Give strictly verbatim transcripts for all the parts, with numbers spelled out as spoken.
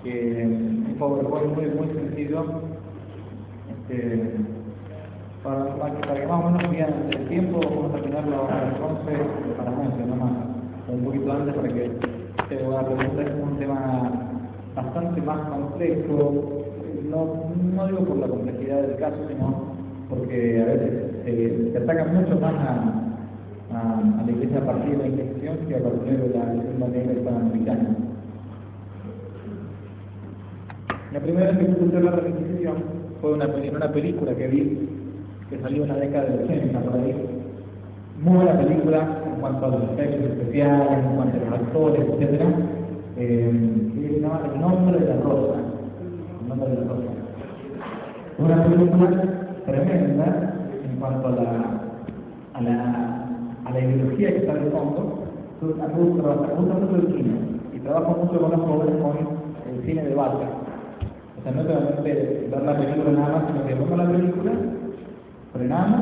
que un PowerPoint muy, muy sencillo, este, para, para, que, para que más o menos vean el tiempo. Vamos a terminarlo a las once, a las once, no más, un poquito antes, para que se pueda preguntar. Es un tema bastante más complejo, no, no digo por la complejidad del caso, sino porque a veces se, se ataca mucho más a, a, a la iglesia a partir de la Inquisición que a partir de la leyenda negra hispanoamericana. La primera vez que escuché hablar de la Inquisición fue una, en una película que vi, que salió en la década del ochenta, por ahí. Muy buena película en cuanto a los efectos especiales, en cuanto a los actores, etcétera. Eh, que se llama El nombre de la rosa. El nombre de la rosa. Una película tremenda en cuanto a la, a la, a la ideología que está de fondo. A mí me gusta mucho el cine y trabajo mucho con los jóvenes con el cine de base. O sea, no solamente ver la película nada más, sino que vemos la película, frenamos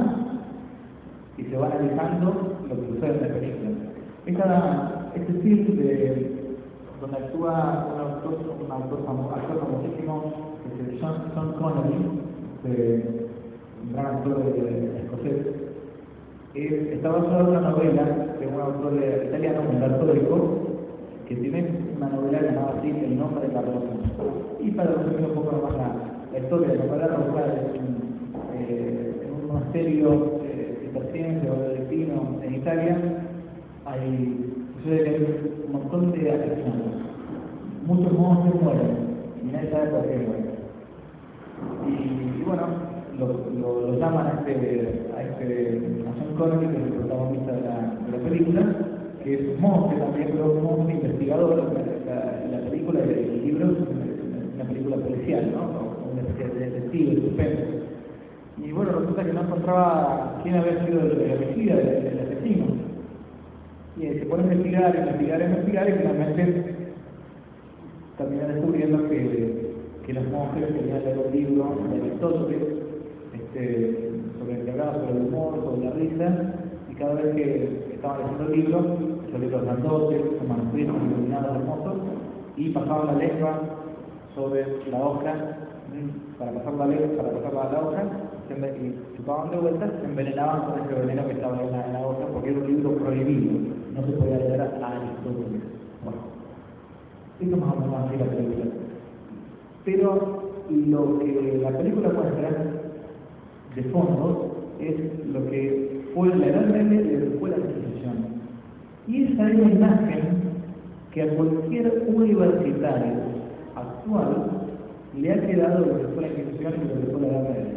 y se va analizando lo que sucede en la película. Esta, este film de, donde actúa un autor, un autor famoso, actor famosísimo, que es Sean, Sean Connery, de, un gran actor de, de escocés, eh, está basado en una novela de un autor italiano, un católico, que tiene una novela llamada así, El nombre de la rosa. Y para resumir un poco más la, la historia de la rosa, es un, eh, un monasterio eh, cisterciense o benedictino en Italia. Hay, sucede que hay un montón de asesinatos. Muchos monjes mueren y nadie sabe por qué mueren. Y, y bueno, lo, lo, lo llaman a este, a este a Sean Connery, que es el protagonista de la, de la película, que es un monje también, pero un monje investigador. La, la, la película, el libro es una, una película policial, ¿no? Una especie de detective, de suspense. Y bueno, resulta que no encontraba quién había sido el, el homicida, el, el asesino. Y se pone a investigar, investigar, investigar, y finalmente termina descubriendo que, que los monjes tenían leído un libro de Aristóteles, este, sobre el que hablaba sobre el humor, sobre la risa, y cada vez que estaban leyendo el libro, esos libros grandotes, con manuscritos iluminados hermosos, y pasaban la lengua sobre la hoja, para pasar la lengua, para pasarla a la hoja, y chupaban de vuelta, se envenenaban con ese veneno que estaba en la, en la hoja, porque era un libro prohibido, no se podía leer a Aristóteles. Bueno, esto más o menos así la película. Pero lo que la película muestra de fondo es lo que fue la Edad Media y lo que fue la Inquisición. Y esa es la imagen que a cualquier universitario actual le ha quedado de lo que fue la Inquisición y de lo que fue la Edad Media.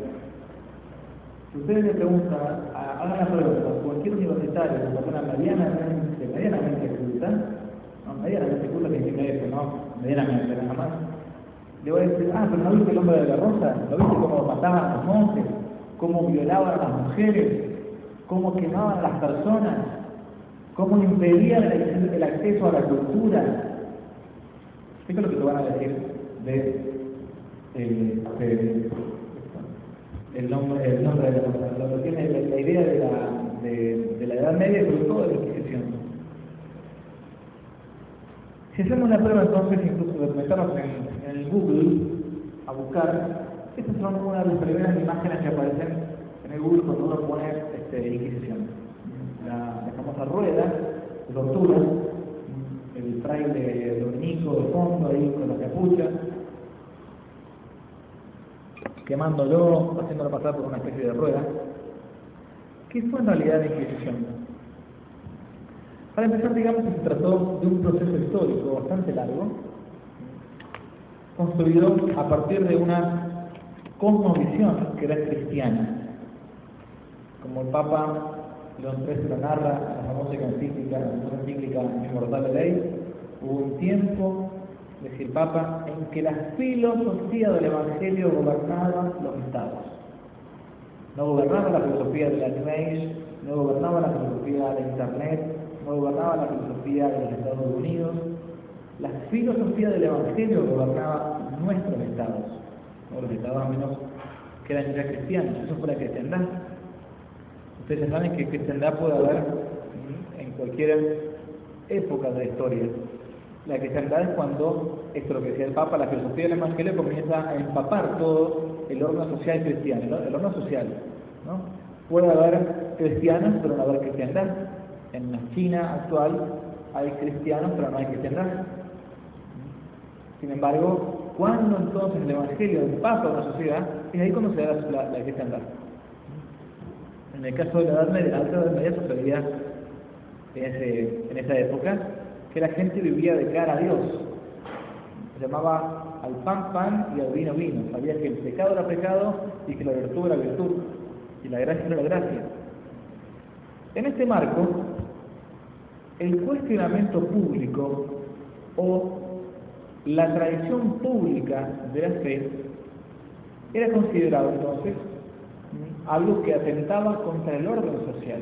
Si ustedes le preguntan, hagan la pregunta, cualquier universitario, una persona medianamente, medianamente culta, no, medianamente culta que significa eso, no, medianamente, nada más, le voy a decir, ah, pero ¿no viste el hombre de la rosa? ¿No viste cómo mataban a los monjes? ¿Cómo violaban a las mujeres? ¿Cómo quemaban a las personas? ¿Cómo impedían el, el acceso a la cultura? Esto es lo que te van a decir de, de, de el nombre, el nombre de la rosa, lo que tiene la, la idea de la, de, de la Edad Media y sobre todo de la Inquisición. Si hacemos una prueba entonces, incluso de meternos en, en el Google a buscar, estas son una de las primeras imágenes que aparecen en el Google cuando uno pone este, Inquisición. La, la famosa rueda de tortura, el fraile dominico de fondo ahí con la capucha, quemándolo, haciéndolo pasar por una especie de rueda. ¿Qué fue en realidad la Inquisición? Para empezar, digamos que se trató de un proceso histórico bastante largo, construido a partir de una cosmovisión que era cristiana. Como el Papa León trece lo narra en la famosa encíclica, la encíclica Immortale Dei, hubo un tiempo, decía el Papa, en que la filosofía del Evangelio gobernaba los estados. No gobernaba la filosofía de la New Age, no gobernaba la filosofía de Internet, no gobernaba la filosofía de los Estados Unidos. La filosofía del Evangelio gobernaba nuestros estados, o los estados a menos que eran ya cristianos. Eso fue la cristiandad. Ustedes saben que cristiandad puede haber en cualquier época de la historia. La cristiandad es cuando esto es lo que decía el Papa, la filosofía del Evangelio comienza a empapar todo el orden social cristiano, ¿no? El orden social, ¿no? Puede haber cristianos, pero no haber cristiandad. En la China actual hay cristianos, pero no hay cristiandad. Sin embargo, ¿cuándo entonces el Evangelio empapa una sociedad? Es ahí cuando se da la, la cristiandad. En el caso de la Edad Media, la Alta Edad Media sucedía en, ese, en esa época que la gente vivía de cara a Dios. Se llamaba al pan pan y al vino vino. Sabía que el pecado era pecado y que la virtud era virtud y la gracia era la gracia. En este marco, el cuestionamiento público o la tradición pública de la fe era considerado entonces algo que atentaba contra el orden social.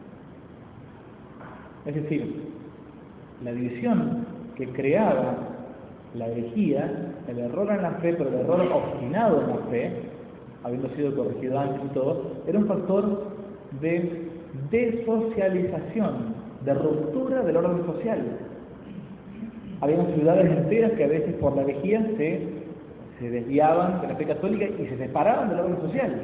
Es decir, la división que creaba la herejía, el error en la fe, pero el error obstinado en la fe, habiendo sido corregido antes y todo, era un factor de desocialización, de ruptura del orden social. Había ciudades enteras que a veces por la herejía se, se desviaban de la fe católica y se separaban del orden social.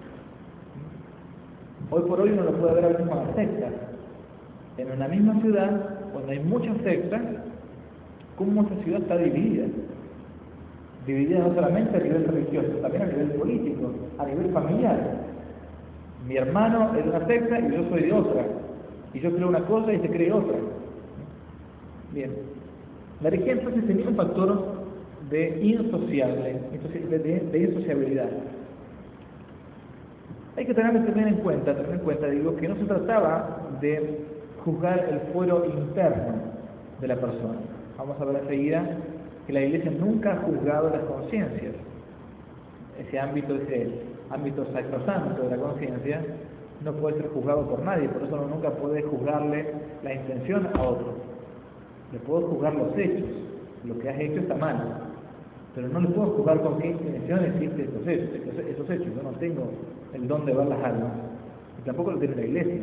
Hoy por hoy uno lo puede ver a veces con las sectas. En una misma ciudad, cuando hay muchas sectas, cómo esa ciudad está dividida. Dividida no solamente a nivel religioso, también a nivel político, a nivel familiar. Mi hermano es de una secta y yo soy de otra. Y yo creo una cosa y se cree otra. Bien. La herejía entonces tenía un factor de insociable, de, de, de insociabilidad. Hay que tener, tener en cuenta, tener en cuenta, digo, que no se trataba de juzgar el fuero interno de la persona. Vamos a ver enseguida que la Iglesia nunca ha juzgado las conciencias. Ese ámbito, ese ámbito sacrosanto de la conciencia, no puede ser juzgado por nadie, por eso uno nunca puede juzgarle la intención a otro. Le puedo juzgar los hechos, lo que has hecho está mal, pero no le puedo juzgar con qué intención hiciste esos hechos, esos hechos. Yo no tengo el don de ver las almas, y tampoco lo tiene la Iglesia.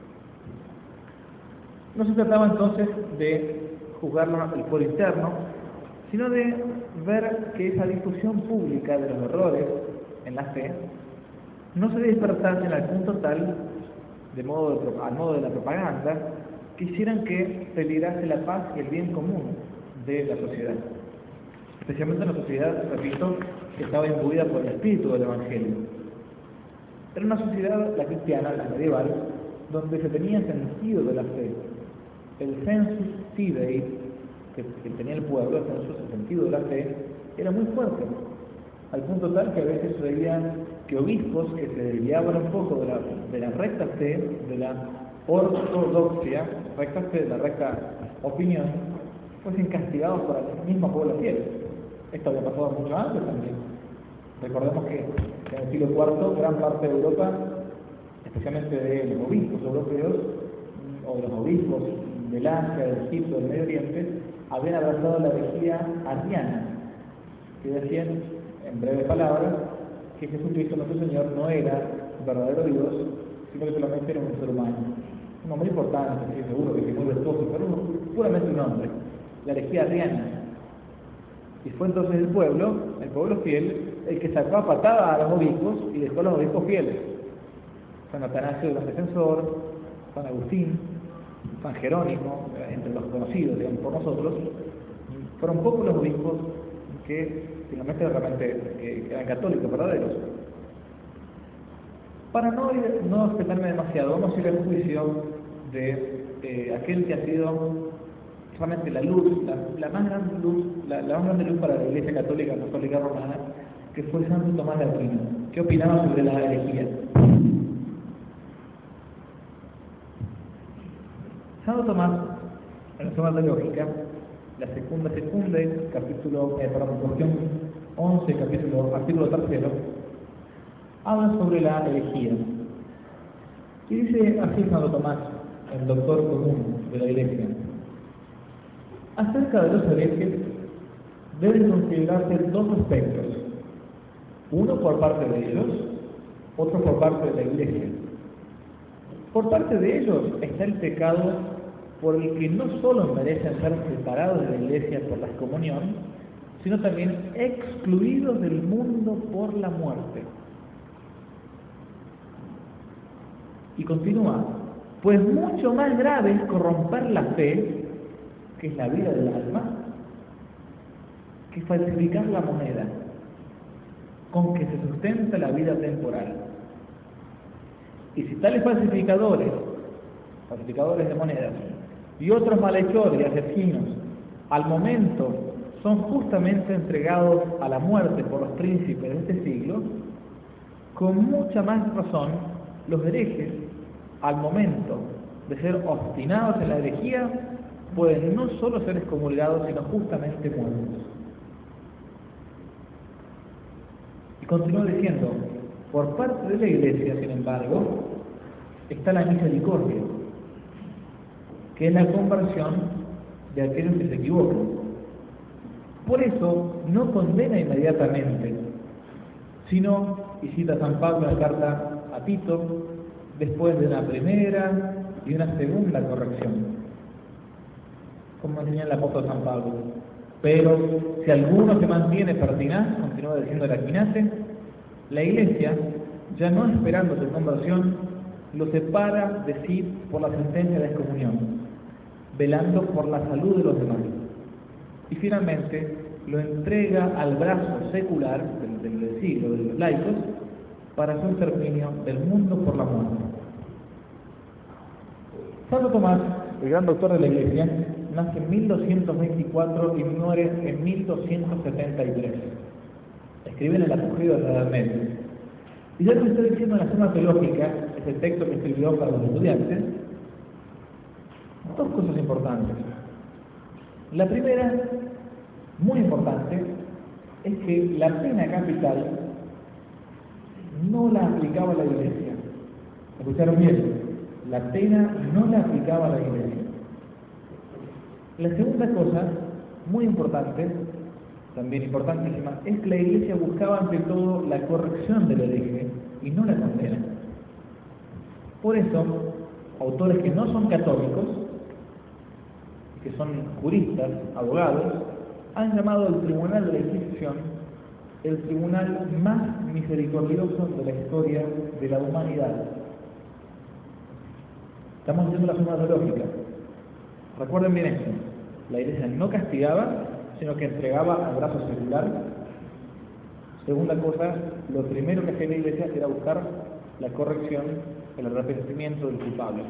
No se trataba entonces de juzgarlo el fuero interno, sino de ver que esa discusión pública de los errores en la fe no se despertase al punto tal, de modo de, al modo de la propaganda, que hicieran que peligrase la paz y el bien común de la sociedad. Especialmente en la sociedad, repito, que estaba imbuida por el espíritu del Evangelio. Era una sociedad, la cristiana, la medieval, donde se tenía sentido de la fe. El sensus fidei que, que tenía el pueblo, el sensus, el sentido de la fe, era muy fuerte, al punto tal que a veces se veían que obispos que se desviaban un poco de la, de la recta fe, de la ortodoxia, recta fe, de la recta opinión, fuesen castigados por el mismo pueblo fiel. Esto había pasado mucho antes también. Recordemos que en el siglo cuarto gran parte de Europa, especialmente de los obispos europeos o de los obispos del Asia, del Egipto, del Medio Oriente, habían abrazado la herejía arriana, que decían, en breves palabras, que Jesucristo nuestro Señor no era verdadero Dios, sino que solamente era un ser humano. Un hombre importante, sí, seguro que muy virtuoso, pero puramente un hombre. La herejía arriana. Y fue entonces el pueblo, el pueblo fiel, el que sacó a patada a los obispos y dejó a los obispos fieles. San Atanasio de los Defensor, San Agustín, San Jerónimo, entre los conocidos, digamos, por nosotros, fueron pocos los obispos que finalmente realmente que eran católicos verdaderos. Para no, ir, no extenderme demasiado, vamos a ir al juicio de eh, aquel que ha sido realmente la luz, la, la más grande luz, la, la más grande luz para la Iglesia Católica Apostólica Romana, que fue Santo Tomás de Aquino. ¿Qué opinaba sobre la herejía? Santo Tomás, en la Suma Teológica, la segunda secunde, capítulo, eh, perdón, cuestión once, capítulo, artículo tercero, habla sobre la herejía. Y dice así Santo Tomás, el doctor común de la Iglesia: acerca de los herejes deben considerarse dos aspectos, uno por parte de ellos, otro por parte de la Iglesia. Por parte de ellos está el pecado por el que no solo merecen ser separados de la Iglesia por la excomunión, sino también excluidos del mundo por la muerte. Y continúa, pues mucho más grave es corromper la fe, que es la vida del alma, que falsificar la moneda con que se sustenta la vida temporal. Y si tales falsificadores, falsificadores de monedas, y otros malhechores y asesinos, al momento son justamente entregados a la muerte por los príncipes de este siglo, con mucha más razón los herejes, al momento de ser obstinados en la herejía, pueden no solo ser excomulgados, sino justamente muertos. Y continúa diciendo, por parte de la Iglesia, sin embargo, está la misericordia, que es la conversión de aquellos que se equivocan. Por eso no condena inmediatamente, sino, y cita San Pablo en la carta a Tito, después de una primera y una segunda corrección, como enseña el apóstol San Pablo. Pero si alguno se mantiene pertinaz, continúa diciendo el Aquinate, la Iglesia, ya no esperando su conversión, lo separa de sí por la sentencia de excomunión, velando por la salud de los demás. Y finalmente lo entrega al brazo secular del, del siglo, de los laicos, para su exterminio del mundo por la muerte. Santo Tomás, el gran doctor de la Iglesia, nace en mil doscientos veinticuatro y muere en mil doscientos setenta y tres. Escribe en el Apogeo de la Edad Media. Y ya lo estoy diciendo en la Suma Teológica, ese texto que escribió para los estudiantes, dos cosas importantes. La primera, muy importante, es que la pena capital no la aplicaba la Iglesia. ¿Escucharon bien? La pena no la aplicaba la Iglesia. La segunda cosa, muy importante, también importantísima, es que la Iglesia buscaba ante todo la corrección del hereje y no la condena. Por eso, autores que no son católicos, que son juristas, abogados, han llamado al Tribunal de la Inquisición el tribunal más misericordioso de la historia de la humanidad. Estamos haciendo la suma teológica. Recuerden bien esto. La Iglesia no castigaba, sino que entregaba al brazo secular. Segunda cosa, lo primero que hacía la Iglesia era buscar la corrección, el arrepentimiento del culpable.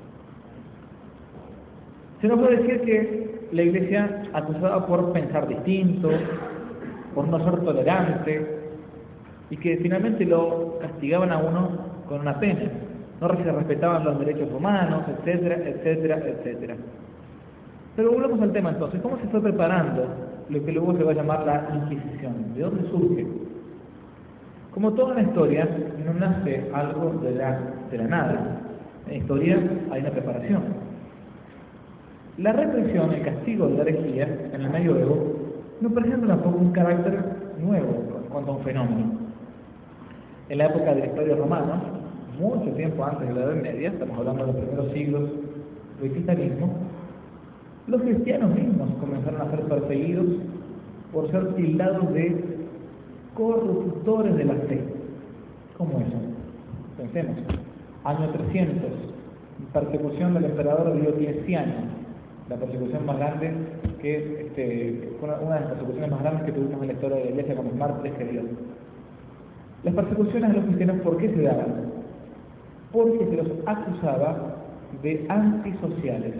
Se nos puede decir que la Iglesia acusaba por pensar distinto, por no ser tolerante, y que finalmente lo castigaban a uno con una pena, no se respetaban los derechos humanos, etcétera, etcétera, etcétera. Pero volvemos al tema entonces, ¿cómo se fue preparando lo que luego se va a llamar la Inquisición? ¿De dónde surge? Como toda la historia, no nace algo de la, de la nada. En la historia hay una preparación. La represión, el castigo de la herejía en el medioevo, no presenta tampoco un carácter nuevo en cuanto a un fenómeno. En la época del Imperio Romano, mucho tiempo antes de la Edad Media, estamos hablando de los primeros siglos del cristianismo, los cristianos mismos comenzaron a ser perseguidos por ser tildados de corruptores de la fe. ¿Cómo eso? Pensemos, año trescientos, persecución del emperador Diocleciano, la persecución más grande que, este, una, una de las persecuciones más grandes que tuvimos en la historia de la Iglesia con los mártires que dio. Las persecuciones a los cristianos, ¿por qué se daban? Porque se los acusaba de antisociales.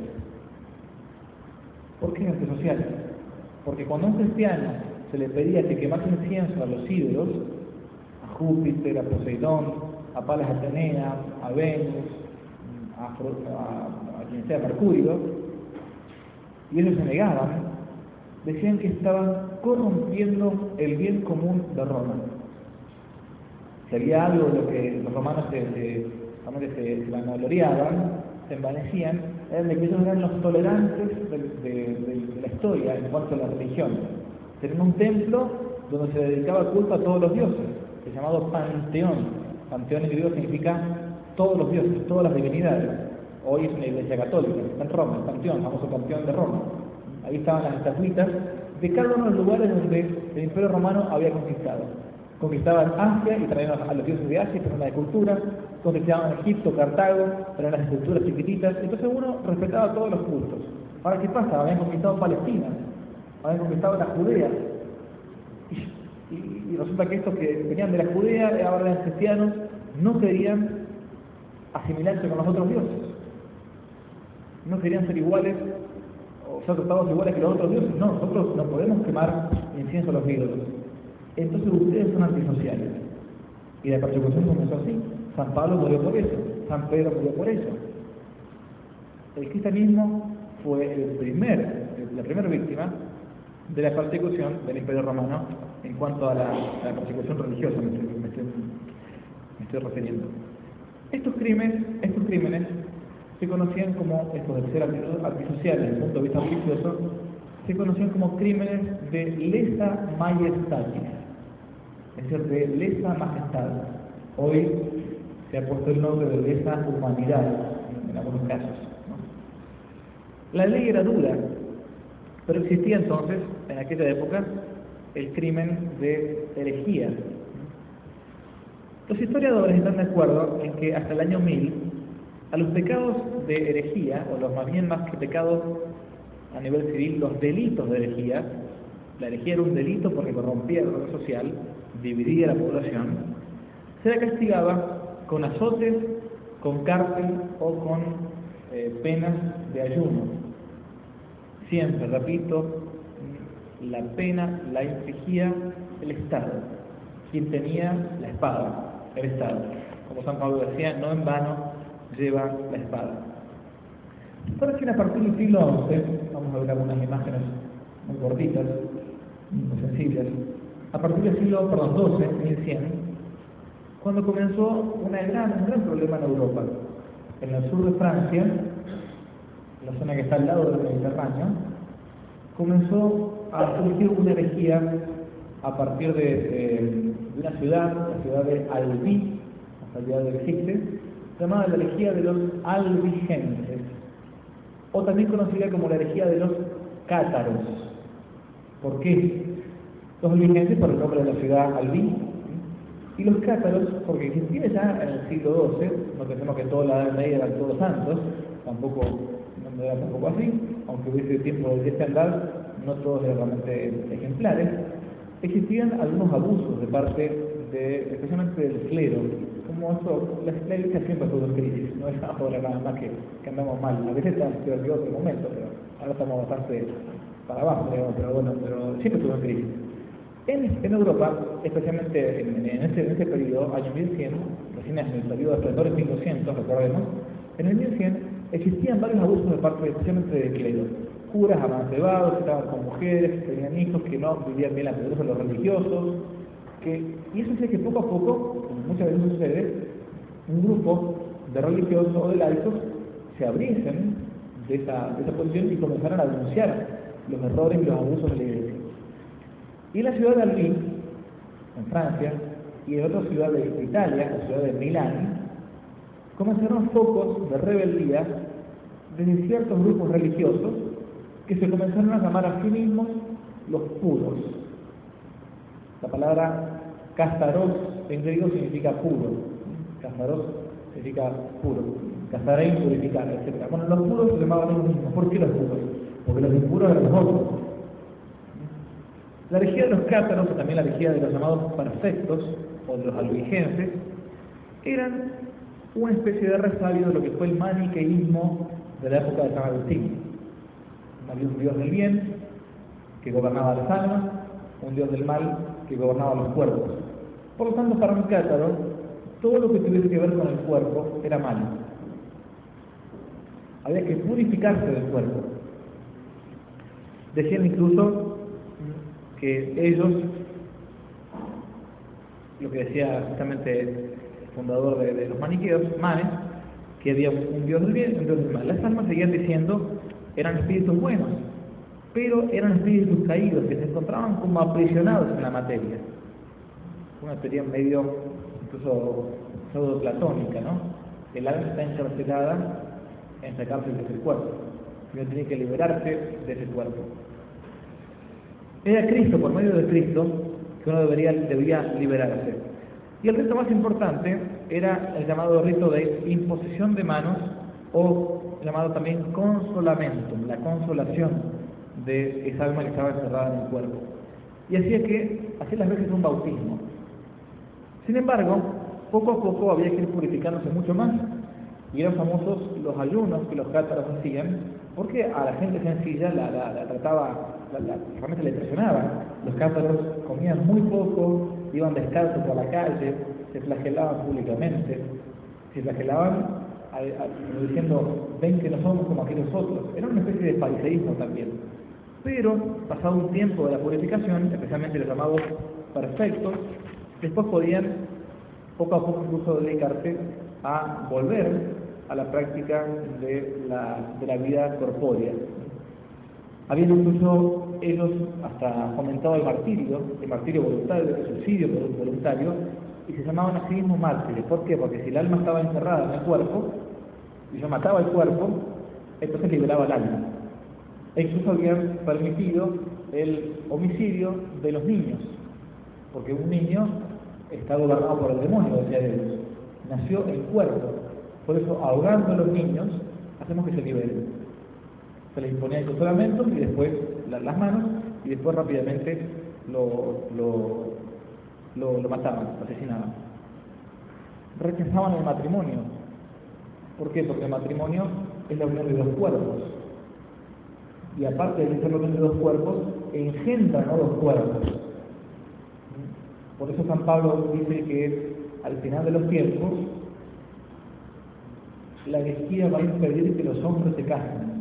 ¿Por qué antisociales? Porque cuando a un cristiano se le pedía que quemase incienso a los ídolos, a Júpiter, a Poseidón, a Palas Atenea, a Venus, a, a, a quien sea, Mercurio, y ellos se negaban, decían que estaban corrompiendo el bien común de Roma. Si había algo de lo que los romanos se, se, se, se vanagloriaban, se envanecían, eran de que ellos eran los tolerantes de, de, de, de la historia en cuanto a la religión. Tenían un templo donde se dedicaba culto a todos los dioses, que es llamado Panteón. Panteón en griego significa todos los dioses, todas las divinidades. Hoy es una iglesia católica, está en Roma, el Panteón, el famoso Panteón de Roma. Ahí estaban las estatuitas de cada uno de los lugares donde el Imperio Romano había conquistado. Conquistaban Asia y traían a los dioses de Asia, pero una de cultura, conquistaban Egipto, Cartago, traían las esculturas chiquititas, entonces uno respetaba todos los cultos. Ahora, ¿qué pasa? Habían conquistado Palestina, habían conquistado la Judea, y, y, y resulta que estos que venían de la Judea, ahora eran cristianos, no querían asimilarse con los otros dioses, no querían ser iguales, o ser tratados iguales que los otros dioses. No, nosotros no podemos quemar incienso a los ídolos. Entonces ustedes son antisociales. Y la persecución comenzó así. San Pablo murió por eso, San Pedro murió por eso. El cristianismo fue el primer, la primera víctima de la persecución del Imperio Romano en cuanto a la, a la persecución religiosa, me estoy, me, estoy, me estoy refiriendo. Estos crímenes, estos crímenes se conocían como, estos de ser antisociales desde el punto de vista religioso, se conocían como crímenes de lesa majestatis, es decir, de lesa majestad. Hoy se ha puesto el nombre de lesa humanidad en algunos casos, ¿no? La ley era dura, pero existía entonces, en aquella época, el crimen de herejía. Los historiadores están de acuerdo en que hasta el año mil, a los pecados de herejía, o los más bien más que pecados a nivel civil, los delitos de herejía, la herejía era un delito porque corrompía el orden social, dividía la población, se la castigaba con azotes, con cárcel o con eh, penas de ayuno. Siempre, repito, la pena la infligía el Estado, quien tenía la espada, el Estado. Como San Pablo decía, no en vano lleva la espada. Por que a partir del siglo once, vamos a ver algunas imágenes muy cortitas, muy sencillas, a partir del siglo perdón, doce, mil cien, cuando comenzó una gran, un gran problema en Europa. En el sur de Francia, la zona que está al lado del Mediterráneo, comenzó a surgir una herejía a partir de, de, de una ciudad, la ciudad de Albi, hasta el día de hoy existe, llamada la herejía de los albigenses, o también conocida como la herejía de los cátaros. ¿Por qué? Los albigenses por el nombre de la ciudad Albi, y los cátaros porque existía ya en el siglo doce, no pensemos que toda la Edad Media eran todos santos, tampoco, no era tampoco así, aunque hubiese tiempo de desandar, no todos eran realmente ejemplares. Existían algunos abusos de parte de, especialmente del clero, como eso, la, la iglesia siempre tuvo crisis, no es ahora nada más que, que andamos mal, a veces está peor que otro momento, pero ahora estamos bastante para abajo, digamos, pero bueno, pero siempre tuvo crisis. En, en Europa, especialmente en, en, ese, en ese periodo, año mil cien, recién en el periodo de esplendor en mil doscientos, recordemos, en el mil cien existían varios abusos de parte especialmente del clero. Curas amancebados, que estaban con mujeres, que tenían hijos, que no vivían bien la pobreza de los religiosos, que, y eso hacía que poco a poco, como muchas veces sucede, un grupo de religiosos o de laicos se abriesen de esa, de esa posición y comenzaron a denunciar los errores y los abusos de la iglesia. Y en la ciudad de Albi, en Francia, y en otra ciudad de, de Italia, la ciudad de Milán, comenzaron focos de rebeldía desde ciertos grupos religiosos que se comenzaron a llamar a sí mismos los puros. La palabra castaros en griego significa puro. Castaros significa puro. Castarein, purificar, etcétera. Bueno, los puros se llamaban ellos mismos. ¿Por qué los puros? Porque los impuros eran los otros. La herejía de los cátaros, o también la herejía de los llamados perfectos, o de los albigenses, eran una especie de resabio de lo que fue el maniqueísmo de la época de San Agustín. Había un dios del bien que gobernaba las almas, un dios del mal que gobernaba los cuerpos. Por lo tanto, para un cátaro, todo lo que tuviese que ver con el cuerpo era malo. Había que purificarse del cuerpo. Decían incluso que ellos, lo que decía justamente el fundador de, de los maniqueos, Manes, que había un dios del bien y un dios del mal. Las almas seguían diciendo eran espíritus buenos, pero eran espíritus caídos que se encontraban como aprisionados en la materia. Una teoría medio, incluso pseudo-platónica, ¿no? El alma está encarcelada en sacarse de ese cuerpo, y uno tiene que liberarse de ese cuerpo. Era Cristo, por medio de Cristo, que uno debería, debía liberarse. Y el rito más importante era el llamado rito de imposición de manos, o llamado también consolamentum, la consolación de esa alma que estaba encerrada en el cuerpo. Y hacía que, hacía las veces un bautismo. Sin embargo, poco a poco había que ir purificándose mucho más, y eran famosos los ayunos que los cátaros hacían, porque a la gente sencilla la, la, la trataba, la, la, realmente le impresionaba. Los cátaros comían muy poco, iban descalzos por la calle, se flagelaban públicamente, se flagelaban a, a, diciendo, ven que no somos como aquellos otros. Era una especie de fariseísmo también. Pero, pasado un tiempo de la purificación, especialmente los llamados perfectos, después podían poco a poco incluso dedicarse a volver a la práctica de la, de la vida corpórea. Habían incluso ellos hasta fomentado el martirio, el martirio voluntario, el suicidio voluntario, y se llamaban a sí mismos mártires. ¿Por qué? Porque si el alma estaba encerrada en el cuerpo, y yo mataba el cuerpo, entonces liberaba el alma. E incluso habían permitido el homicidio de los niños, porque un niño está gobernado por el demonio, decía Dios. Nació en cuerpo. Por eso, ahogando a los niños, hacemos que se liberen. Se les imponía el consolamento y después las manos, y después rápidamente lo, lo, lo, lo mataban, lo asesinaban. Rechazaban el matrimonio. ¿Por qué? Porque el matrimonio es la unión de dos cuerpos. Y aparte de ser la unión de dos cuerpos, engendran a dos cuerpos. Por eso San Pablo dice que al final de los tiempos, la herejía va a impedir que los hombres se casen.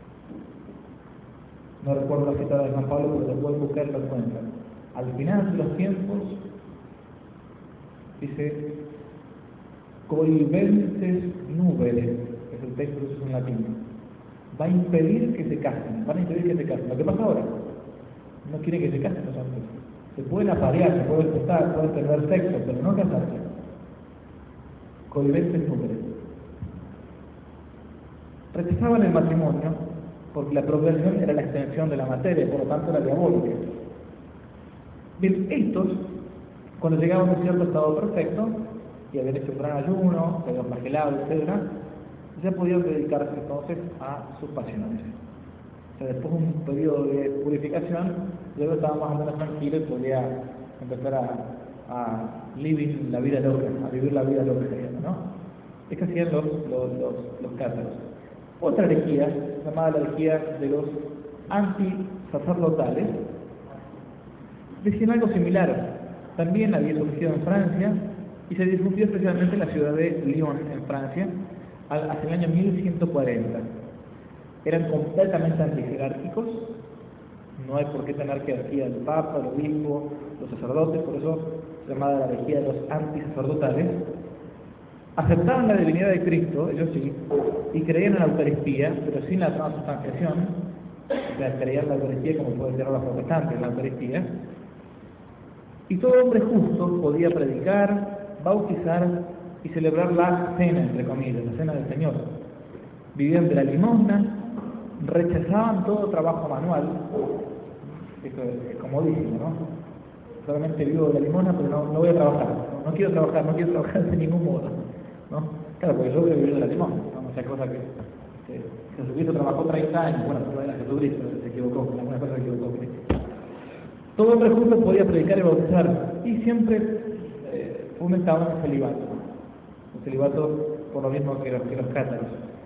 No recuerdo la cita de San Pablo, pero lo pueden buscar y lo encuentran. Al final de los tiempos, dice, coibentes nubeles, es el texto que es en latín, va a impedir que se casen, van a impedir que se casen. Lo que pasa ahora, no quieren que se casen los hombres. Se pueden aparear, se pueden estar, pueden tener sexo, pero no casarse. Coibentes nubeles. Rechazaban el matrimonio porque la procreación era la extensión de la materia, por lo tanto era diabólica. Bien, estos, cuando llegaban a un cierto estado perfecto, y habían hecho un gran ayuno, se habían flagelado, etcétera, ya podían dedicarse entonces a sus pasiones. O sea, después de un periodo de purificación, luego estaba más o menos tranquilo y podía empezar a, a living la vida loca, a vivir la vida loca, ¿no? Es que hacían los, los, los, los cátaros. Otra herejía, llamada la herejía de los antisacerdotales, decían algo similar. También había surgido en Francia y se difundió especialmente en la ciudad de Lyon, en Francia, hacia el año mil ciento cuarenta. Eran completamente antijerárquicos, no hay por qué tener jerarquía del Papa, el obispo, los sacerdotes, por eso se llamaba la herejía de los antisacerdotales. Aceptaban la divinidad de Cristo, ellos sí, y creían en la Eucaristía, pero sin la transubstanciación, o sea, creían en la Eucaristía como pueden ser los protestantes en la Eucaristía, y todo hombre justo podía predicar, bautizar y celebrar la cena, entre comillas, la cena del Señor. Vivían de la limosna, rechazaban todo trabajo manual, esto es comodísimo, ¿no? Solamente vivo de la limosna, pero no, no voy a trabajar, no, no quiero trabajar, no quiero trabajar de ningún modo, ¿no? Claro, porque yo voy a vivir de la limosna, ¿no? O sea, cosa que, que Jesucristo trabajó treinta años, bueno, no era Jesucristo, se equivocó, alguna cosa se equivocó. Todo hombre justo podía predicar y bautizar, y siempre eh, fomentaban el celibato, el celibato por lo mismo que los, que los cátaros.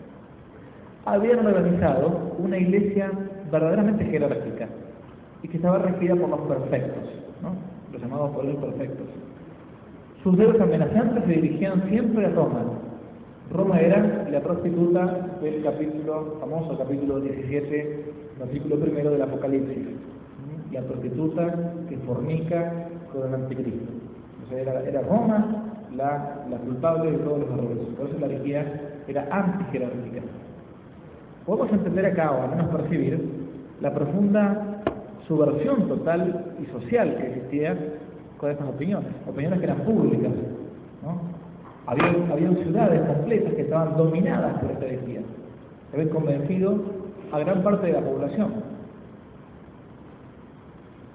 Habían organizado una iglesia verdaderamente jerárquica y que estaba regida por los perfectos, ¿no? Los llamados por los perfectos. Sus dedos amenazantes se dirigían siempre a Roma. Roma era la prostituta del capítulo, famoso capítulo diecisiete, versículo primero del Apocalipsis. La prostituta que fornica con el anticristo. O sea, era, era Roma la, la culpable de todos los errores. Por eso la herejía era antijerárquica. Podemos entender acá, o al menos percibir, la profunda subversión total y social que existía con estas opiniones, opiniones que eran públicas, ¿no? Había, había ciudades completas que estaban dominadas por esta herejía, que habían convencido a gran parte de la población.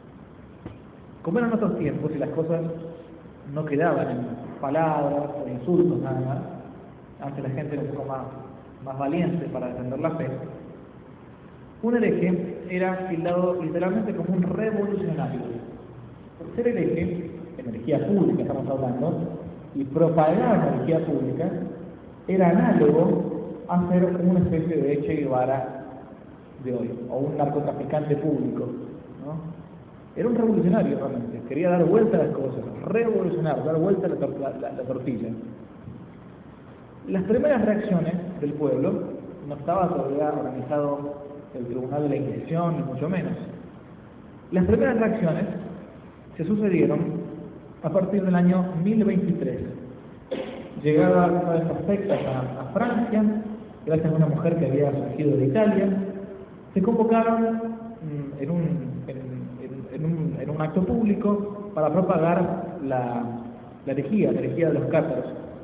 Como eran otros tiempos y las cosas no quedaban en palabras o insultos nada más, antes la gente era un poco más, más valiente para defender la fe, un hereje era tildado literalmente como un revolucionario. Por ser hereje, energía pública estamos hablando, y propagar energía pública, era análogo a ser una especie de Che Guevara de hoy, o un narcotraficante público, ¿no? Era un revolucionario realmente, quería dar vuelta a las cosas, revolucionar, dar vuelta a la, tor la, la, la tortilla. Las primeras reacciones del pueblo, no estaba todavía organizado el Tribunal de la Inquisición, ni mucho menos. Las primeras reacciones se sucedieron a partir del año mil veintitrés. Llegaba una de estas sectas a, a Francia, gracias a una mujer que había surgido de Italia, se convocaron mm, en, un, en, en, en, un, en un acto público para propagar la, la herejía, la herejía de los cátaros.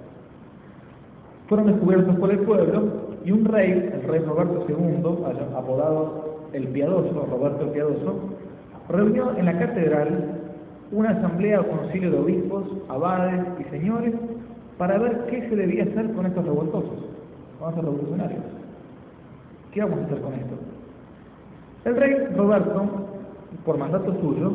Fueron descubiertos por el pueblo y un rey, el rey Roberto segundo, apodado el Piadoso, Roberto el Piadoso, reunió en la catedral una asamblea o concilio de obispos, abades y señores para ver qué se debía hacer con estos revoltosos, con estos revolucionarios. ¿Qué vamos a hacer con esto? El rey Roberto, por mandato suyo,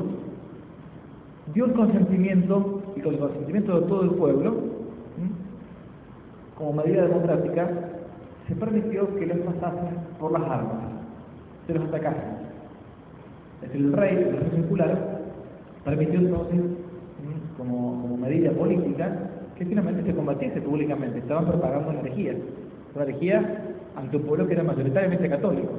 dio el consentimiento, y con el consentimiento de todo el pueblo, ¿sí?, como medida democrática, se permitió que los pasasen por las armas, se los atacasen. Es decir, el rey, el rey secular, permitió entonces, como, como medida política, que finalmente se combatiese públicamente. Estaban propagando una herejía, una herejía ante un pueblo que era mayoritariamente católico.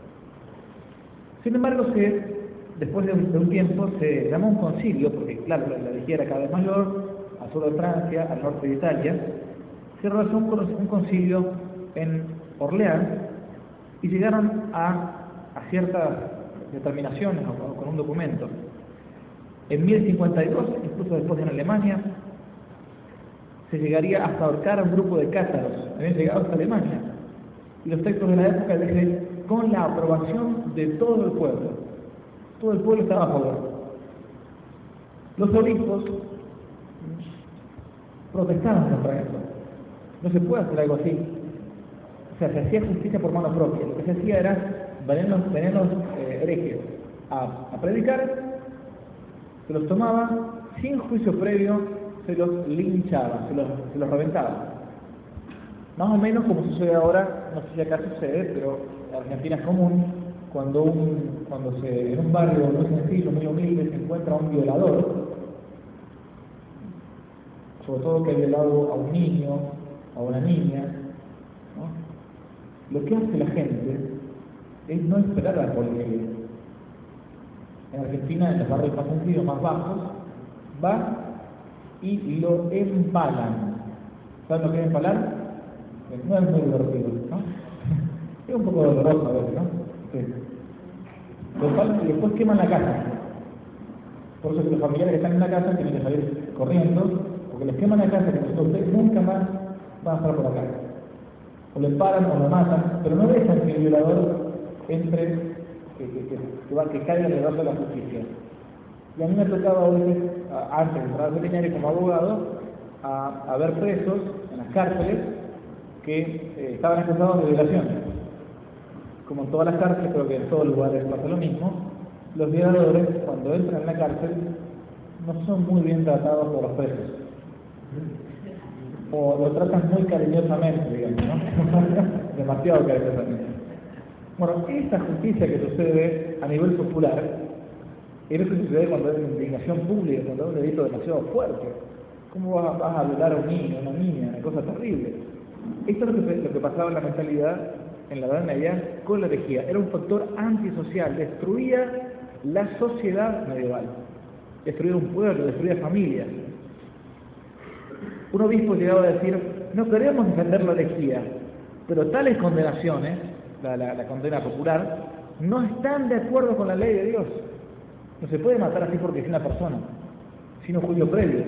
Sin embargo, se, después de un, de un tiempo se llamó un concilio, porque claro, la herejía era cada vez mayor, al sur de Francia, al norte de Italia. Se realizó un, un concilio en Orleans y llegaron a, a ciertas determinaciones o con un documento. En mil cincuenta y dos, incluso después en Alemania, se llegaría hasta ahorcar a un grupo de cátaros. Habían llegado hasta Alemania. Y los textos de la época dicen, con la aprobación de todo el pueblo. Todo el pueblo estaba a favor. Los obispos protestaban contra eso. No se puede hacer algo así. O sea, se hacía justicia por mano propia. Lo que se hacía era venir los, venir los eh, herejes a, a predicar, se los tomaba, sin juicio previo, se los linchaba, se los, se los reventaba. Más o menos como sucede ahora, no sé si acá sucede, pero en Argentina es común, cuando, un, cuando se, en un barrio muy sencillo, muy humilde, se encuentra un violador, sobre todo que ha violado a un niño, a una niña, ¿no? Lo que hace la gente es no esperar a la policía. En Argentina, en los barrios más sencillos, más bajos, va y lo empalan. ¿Saben lo que es empalar? No es muy divertido, ¿no? Es un poco doloroso a veces, ¿no? Sí. Lo empalan y después queman la casa. Por eso que los familiares que están en la casa tienen que salir corriendo, porque les queman la casa, que ustedes nunca más van a estar por acá. O le paran o lo matan, pero no dejan que el violador entre, que, que, que, que, va, que caiga en el brazo de la justicia. Y a mí me tocaba a veces, antes de entrar al veterinario como abogado, a, a ver presos en las cárceles que eh, estaban acusados de violaciones. Como en todas las cárceles, creo que en todos los lugares pasa lo mismo, los violadores, cuando entran en la cárcel, no son muy bien tratados por los presos. O lo tratan muy cariñosamente, digamos, ¿no? Demasiado cariñosamente. Bueno, esa justicia que sucede a nivel popular, es lo que sucede cuando hay una indignación pública, cuando hay un delito demasiado fuerte. ¿Cómo vas, vas a violar a un niño, a una niña? Una cosa terrible. Esto es lo que, lo que pasaba en la mentalidad en la Edad Media con la herejía. Era un factor antisocial, destruía la sociedad medieval, destruía un pueblo, destruía familias. Un obispo llegaba a decir, no queremos defender la herejía, pero tales condenaciones, la, la, la condena popular, no están de acuerdo con la ley de Dios. No se puede matar así porque es una persona, sino un juicio previo.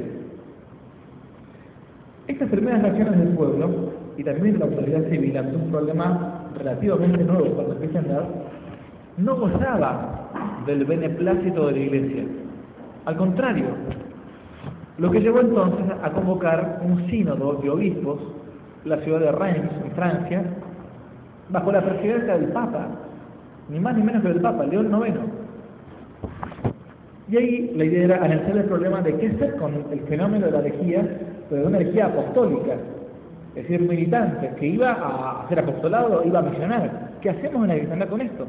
Estas primeras reacciones del pueblo, y también de la autoridad civil, ante un problema relativamente nuevo para la dar, no gozaba del beneplácito de la Iglesia. Al contrario, lo que llevó entonces a convocar un sínodo de obispos en la ciudad de Reims, en Francia, bajo la presidencia del Papa, ni más ni menos que del Papa, León noveno. Y ahí la idea era analizar el problema de qué hacer con el fenómeno de la herejía, pero de una herejía apostólica, es decir, militante, que iba a hacer apostolado, iba a misionar. ¿Qué hacemos en la cristiandad con esto?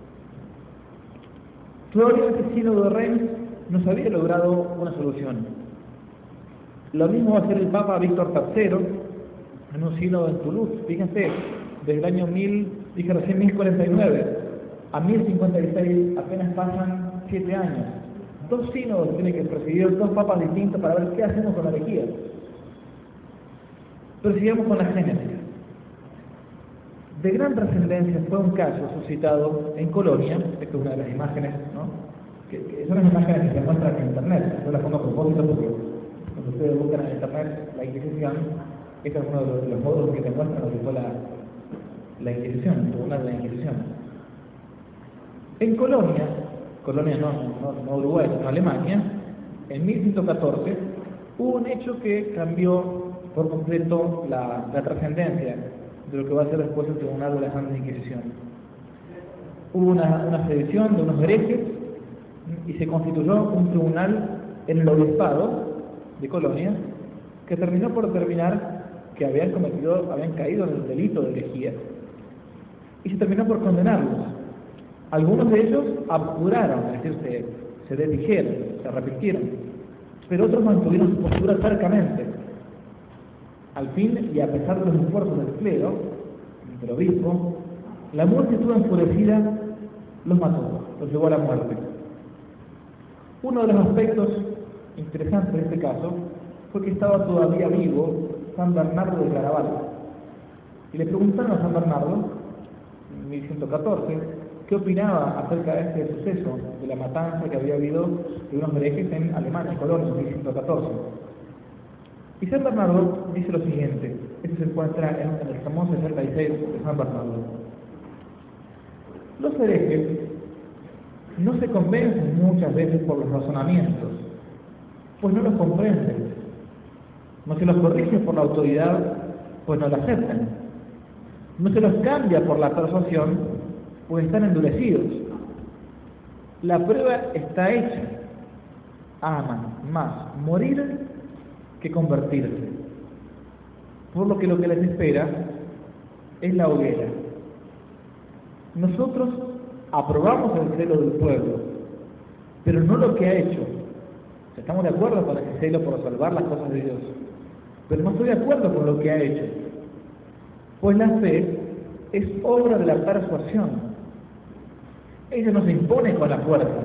Todavía este sínodo de Reims no se había logrado una solución. Lo mismo va a hacer el Papa Víctor tercero en un sínodo en Toulouse. Fíjense, desde el año mil, dije recién mil cuarenta y nueve a mil cincuenta y seis apenas pasan siete años. Dos sínodos tienen que presidir dos papas distintos para ver qué hacemos con la herejía. Pero sigamos con la génesis. De gran trascendencia fue un caso suscitado en Colonia. Esta es una de las imágenes, ¿no? que, que son las imágenes que se muestran en internet. Yo las pongo a propósito porque cuando ustedes buscan en internet la Inquisición, este es uno de los, de los modos que te muestran lo que fue la, la Inquisición, el tribunal de la Inquisición. En Colonia, Colonia no, no, no Uruguay, sino Alemania, en mil ciento catorce hubo un hecho que cambió por completo la, la trascendencia de lo que va a ser después el Tribunal de la Santa Inquisición. Hubo una, una sedición de unos herejes y se constituyó un tribunal en el obispado de Colonia que terminó por determinar que habían cometido, habían caído en el delito de herejía y se terminó por condenarlos. Algunos de ellos abjuraron, es decir, se, se desdijeron, se arrepintieron, pero otros mantuvieron su postura cercamente. Al fin, y a pesar de los esfuerzos del clero, del obispo, la multitud enfurecida los mató, los llevó a la muerte. Uno de los aspectos interesantes de este caso fue que estaba todavía vivo San Bernardo de Claraval. Y le preguntaron a San Bernardo, en mil ciento catorce, qué opinaba acerca de este suceso, de la matanza que había habido de unos herejes en Alemania, en Colonia, en mil ciento catorce. Y San Bernardo dice lo siguiente, esto se encuentra en, en el famoso sesenta y seis de San Bernardo. Los herejes no se convencen muchas veces por los razonamientos, pues no los comprenden. No se los corrige por la autoridad, pues no la aceptan. No se los cambia por la persuasión, pues están endurecidos. La prueba está hecha. Aman más morir que convertirse. Por lo que lo que les espera es la hoguera. Nosotros aprobamos el celo del pueblo, pero no lo que ha hecho. Estamos de acuerdo con ese celo por salvar las cosas de Dios, pero no estoy de acuerdo con lo que ha hecho, pues la fe es obra de la persuasión. Ella no se impone con la fuerza.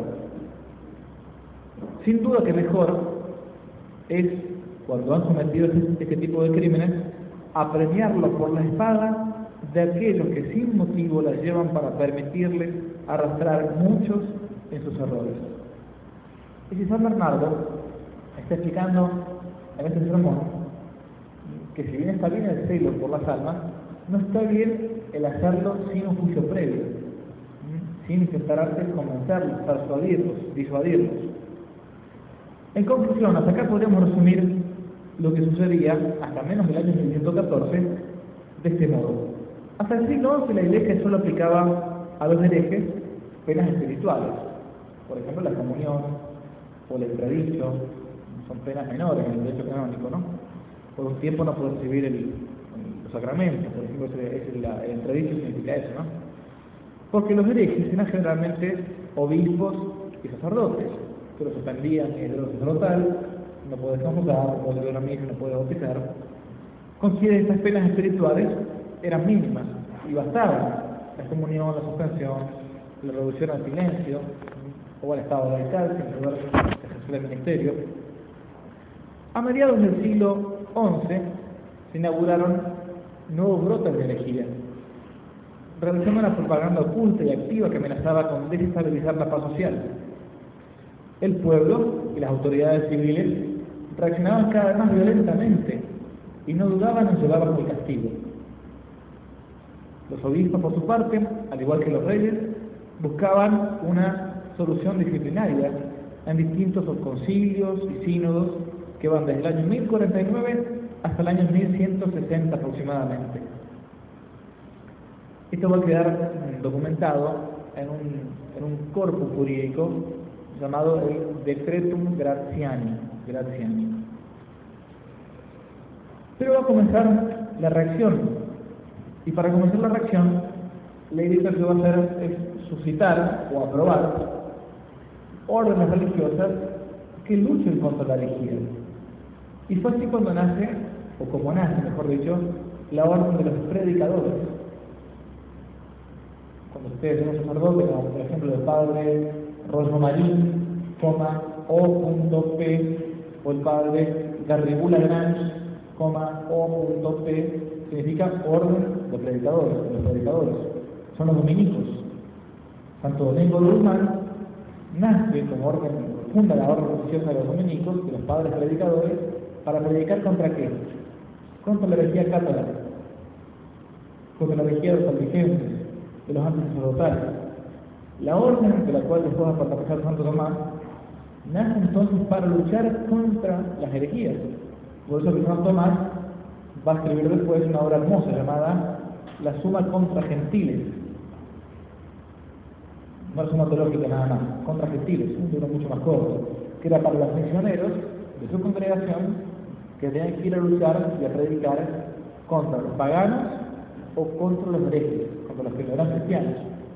Sin duda que mejor es, cuando han cometido este, este tipo de crímenes, apremiarlos por la espada de aquellos que sin motivo las llevan para permitirles arrastrar muchos en sus errores. Y si San Bernardo está explicando en este sermón que si bien está bien el celo por las almas, no está bien el hacerlo sin un juicio previo, sin intentar antes convencerlos, persuadirlos, disuadirlos. En conclusión, hasta acá podríamos resumir lo que sucedía hasta menos del año mil ciento catorce de este modo. Hasta el siglo once la Iglesia solo aplicaba a los herejes penas espirituales, por ejemplo la comunión o el entredicho, son penas menores en el derecho canónico, ¿no? Por un tiempo no puede recibir el, los sacramentos, por ejemplo ese, ese, la, el entredicho significa eso, ¿no? Porque los herejes eran generalmente obispos y sacerdotes, que los suspendían en el sacerdotal, no puede conjugar, no puede ver a misa, no puede bautizar. Considera que estas penas espirituales eran mínimas y bastaban: la comunión, la suspensión, la reducción al silencio o al estado laical sin poder ejercer el ministerio. A mediados del siglo once se inauguraron nuevos brotes de herejía, realizando una propaganda oculta y activa que amenazaba con desestabilizar la paz social. El pueblo y las autoridades civiles reaccionaban cada vez más violentamente y no dudaban en llevar bajo el castigo. Los obispos, por su parte, al igual que los reyes, buscaban una solución disciplinaria en distintos concilios y sínodos que van desde el año mil cuarenta y nueve hasta el año mil ciento sesenta aproximadamente. Esto va a quedar documentado en un, en un corpus jurídico llamado el Decretum Gratiani, Gratiani. Pero va a comenzar la reacción, y para comenzar la reacción, la iglesia lo que va a hacer es suscitar o aprobar órdenes religiosas que luchen contra la herejía. Y fue así cuando nace, o como nace, mejor dicho, la orden de los predicadores. Cuando ustedes ven un sacerdote, como por ejemplo el padre Rollo Marín, coma, O P, o el padre Garrigula Grange, coma, O P, significa orden de predicadores, de los predicadores. Son los dominicos. Santo Domingo de Guzmán nace como orden, funda la orden religiosa de los dominicos, de los padres predicadores, para predicar contra qué? Contra la herejía católica, contra la herejía de los albigenses, de los antisacerdotales. La orden de la cual después va a participar Santo Tomás nace entonces para luchar contra las herejías. Por eso que Santo Tomás va a escribir después una obra hermosa llamada La Suma contra Gentiles. No es suma teológica nada más, contra Gentiles, un libro mucho más corto, que era para los misioneros de su congregación que tenían que ir a luchar y a predicar contra los paganos o contra los herejes, contra los que no eran cristianos.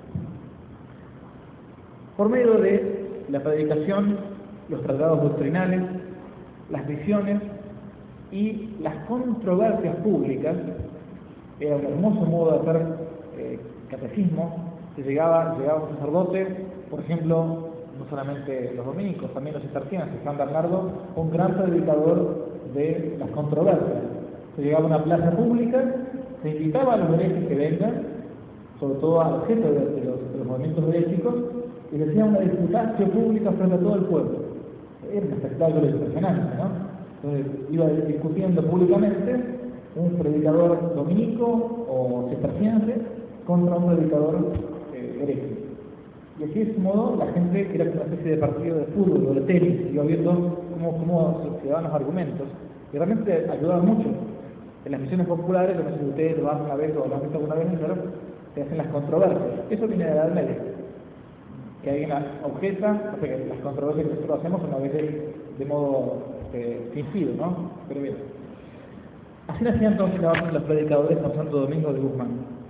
Por medio de la predicación, los tratados doctrinales, las visiones y las controversias públicas, era un hermoso modo de hacer eh, catecismo. Se llegaba, llegaba un sacerdote, por ejemplo, no solamente los dominicos, también los cistercienses. San Bernardo, un gran predicador de las controversias. Se llegaba a una plaza pública, se invitaba a los herejes que vengan, sobre todo al jefe de, de, los, de los movimientos heréticos, y se hacía una disputatio pública frente a todo el pueblo. Era un espectáculo impresionante, ¿no? Entonces iba discutiendo públicamente un predicador dominico o cisterciense contra un predicador eh, hereje. Y así de ese modo la gente era como una especie de partido de fútbol o de tenis, iba viendo cómo, cómo se daban los argumentos, y realmente ayudaba mucho. En las misiones populares, no sé si ustedes lo hacen una vez o lo han visto alguna vez, pero se hacen las controversias. Eso viene de la Edad Media. Que alguien objeta, o sea que las controversias que nosotros hacemos son a veces de modo este, fingido, ¿no? Pero bien. Así nacía entonces la orden de los predicadores con Santo Domingo de Guzmán.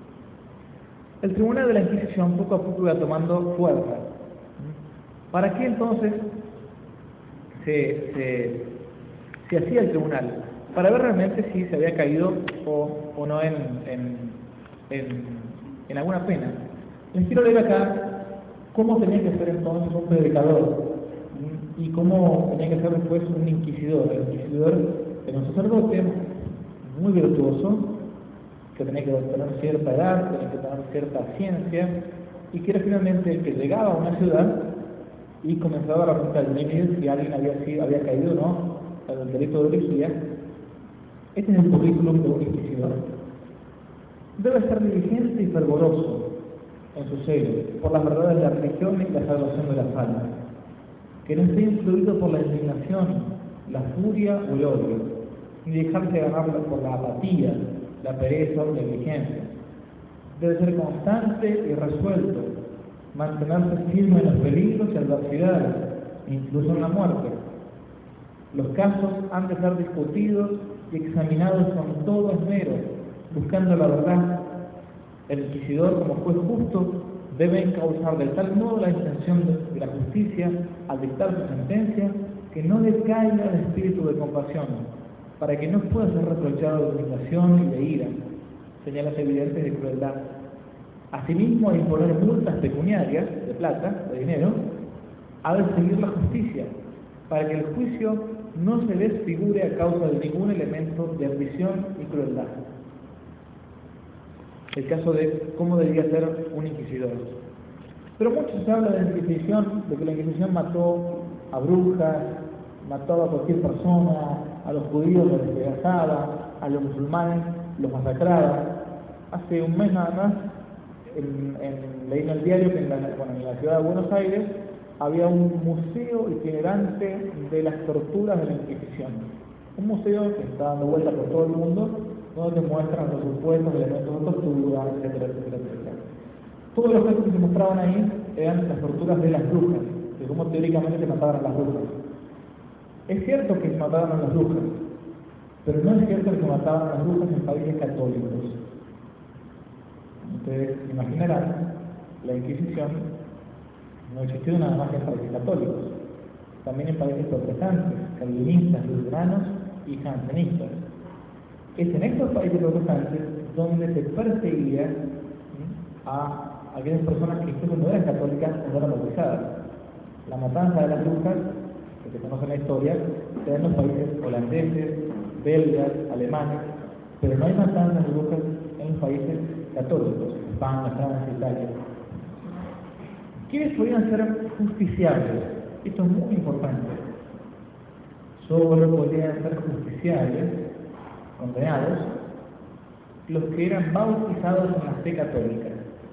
El tribunal de la Inquisición poco a poco iba tomando fuerza. ¿Para qué entonces se, se, se hacía el tribunal? Para ver realmente si se había caído o, o no en, en, en, en alguna pena. Les quiero leer acá cómo tenía que ser entonces un predicador y cómo tenía que ser después un inquisidor. El inquisidor era un sacerdote muy virtuoso, que tenía que tener cierta edad, tenía que tener cierta ciencia, y que era finalmente el que llegaba a una ciudad y comenzaba a preguntar si alguien había, sido, había caído o no al delito de herejía. Este es el currículum de un inquisidor. Debe ser diligente y fervoroso en su celo por las verdades de la religión y la salvación de las almas, que no esté influido por la indignación, la furia o el odio, ni dejarse ganar por la apatía, la pereza o la negligencia. Debe ser constante y resuelto, mantenerse firme en los peligros y adversidades, incluso en la muerte. Los casos han de ser discutidos y examinados con todo esmero, buscando la verdad. El inquisidor, como juez justo, debe encauzar de tal modo la intención de la justicia al dictar su sentencia que no decaiga el espíritu de compasión, para que no pueda ser reprochado de indignación y de ira, señales evidentes de crueldad. Asimismo, al imponer multas pecuniarias, de plata, de dinero, ha de seguir la justicia, para que el juicio no se desfigure a causa de ningún elemento de ambición y crueldad. El caso de cómo debería ser un inquisidor. Pero mucho se habla de la Inquisición, de que la Inquisición mató a brujas, mató a cualquier persona, a los judíos los despedazaba, a los musulmanes los masacraba. Hace un mes nada más, en, en, leí en el diario que en la, bueno, en la ciudad de Buenos Aires había un museo itinerante de las torturas de la Inquisición. Un museo que está dando vuelta por todo el mundo, donde te muestran los supuestos elementos de tortura, etcétera, etcétera, etcétera. Todos los casos que se mostraban ahí eran las torturas de las brujas, de cómo teóricamente se mataban a las brujas. Es cierto que se mataban a las brujas, pero no es cierto que se mataban a las brujas en países católicos. Ustedes imaginarán, la Inquisición no existió nada más que en países católicos, también en países protestantes, calvinistas, luteranos y jansenistas. Es en estos países protestantes donde se perseguía a aquellas personas que incluso no eran católicas o no eran bautizadas. La matanza de las brujas, que se conoce en la historia, se da en los países holandeses, belgas, alemanes, pero no hay matanzas de brujas en los países católicos, España, Francia, Italia. ¿Quiénes podían ser justiciables? Esto es muy importante. Solo podían ser justiciables, condenados, los que eran bautizados en la fe católica.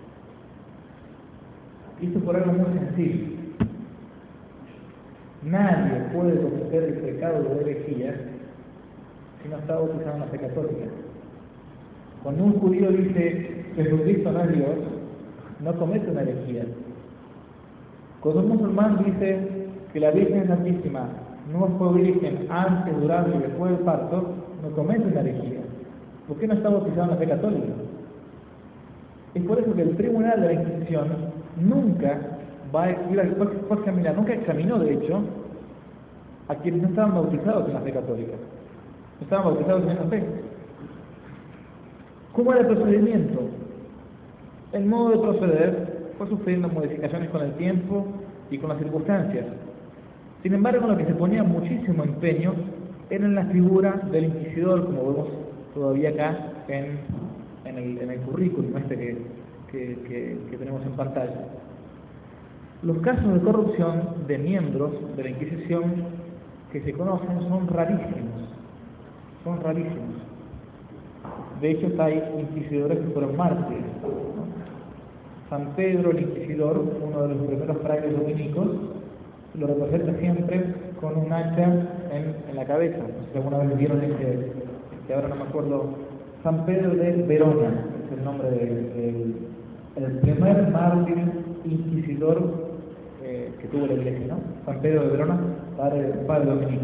Esto por algo muy sencillo. Nadie puede cometer el pecado de herejía si no está bautizado en la fe católica. Cuando un judío dice Jesucristo no es Dios, no comete una herejía. Cuando un musulmán dice que la Virgen Santísima no fue virgen antes, durante y después del parto, no comete una herejía. ¿Por qué no está bautizado en la fe católica? Es por eso que el tribunal de la Inquisición nunca va a examinar, nunca examinó de hecho a quienes no estaban bautizados en la fe católica, no estaban bautizados en esa fe. ¿Cómo era el procedimiento? El modo de proceder fue sufriendo modificaciones con el tiempo y con las circunstancias. Sin embargo, lo que se ponía muchísimo empeño era en la figura del inquisidor, como vemos todavía acá en, en, el, en el currículum este que, que, que, que tenemos en pantalla. Los casos de corrupción de miembros de la Inquisición que se conocen son rarísimos, son rarísimos. De hecho, hay inquisidores que fueron mártires. San Pedro el Inquisidor, uno de los primeros frailes dominicos, lo representa siempre con un hacha en, en la cabeza. No sé si alguna vez vieron ese, que ahora no me acuerdo, San Pedro de Verona, es el nombre del de, el primer mártir inquisidor eh, que tuvo la iglesia, ¿no? San Pedro de Verona, padre, padre dominico.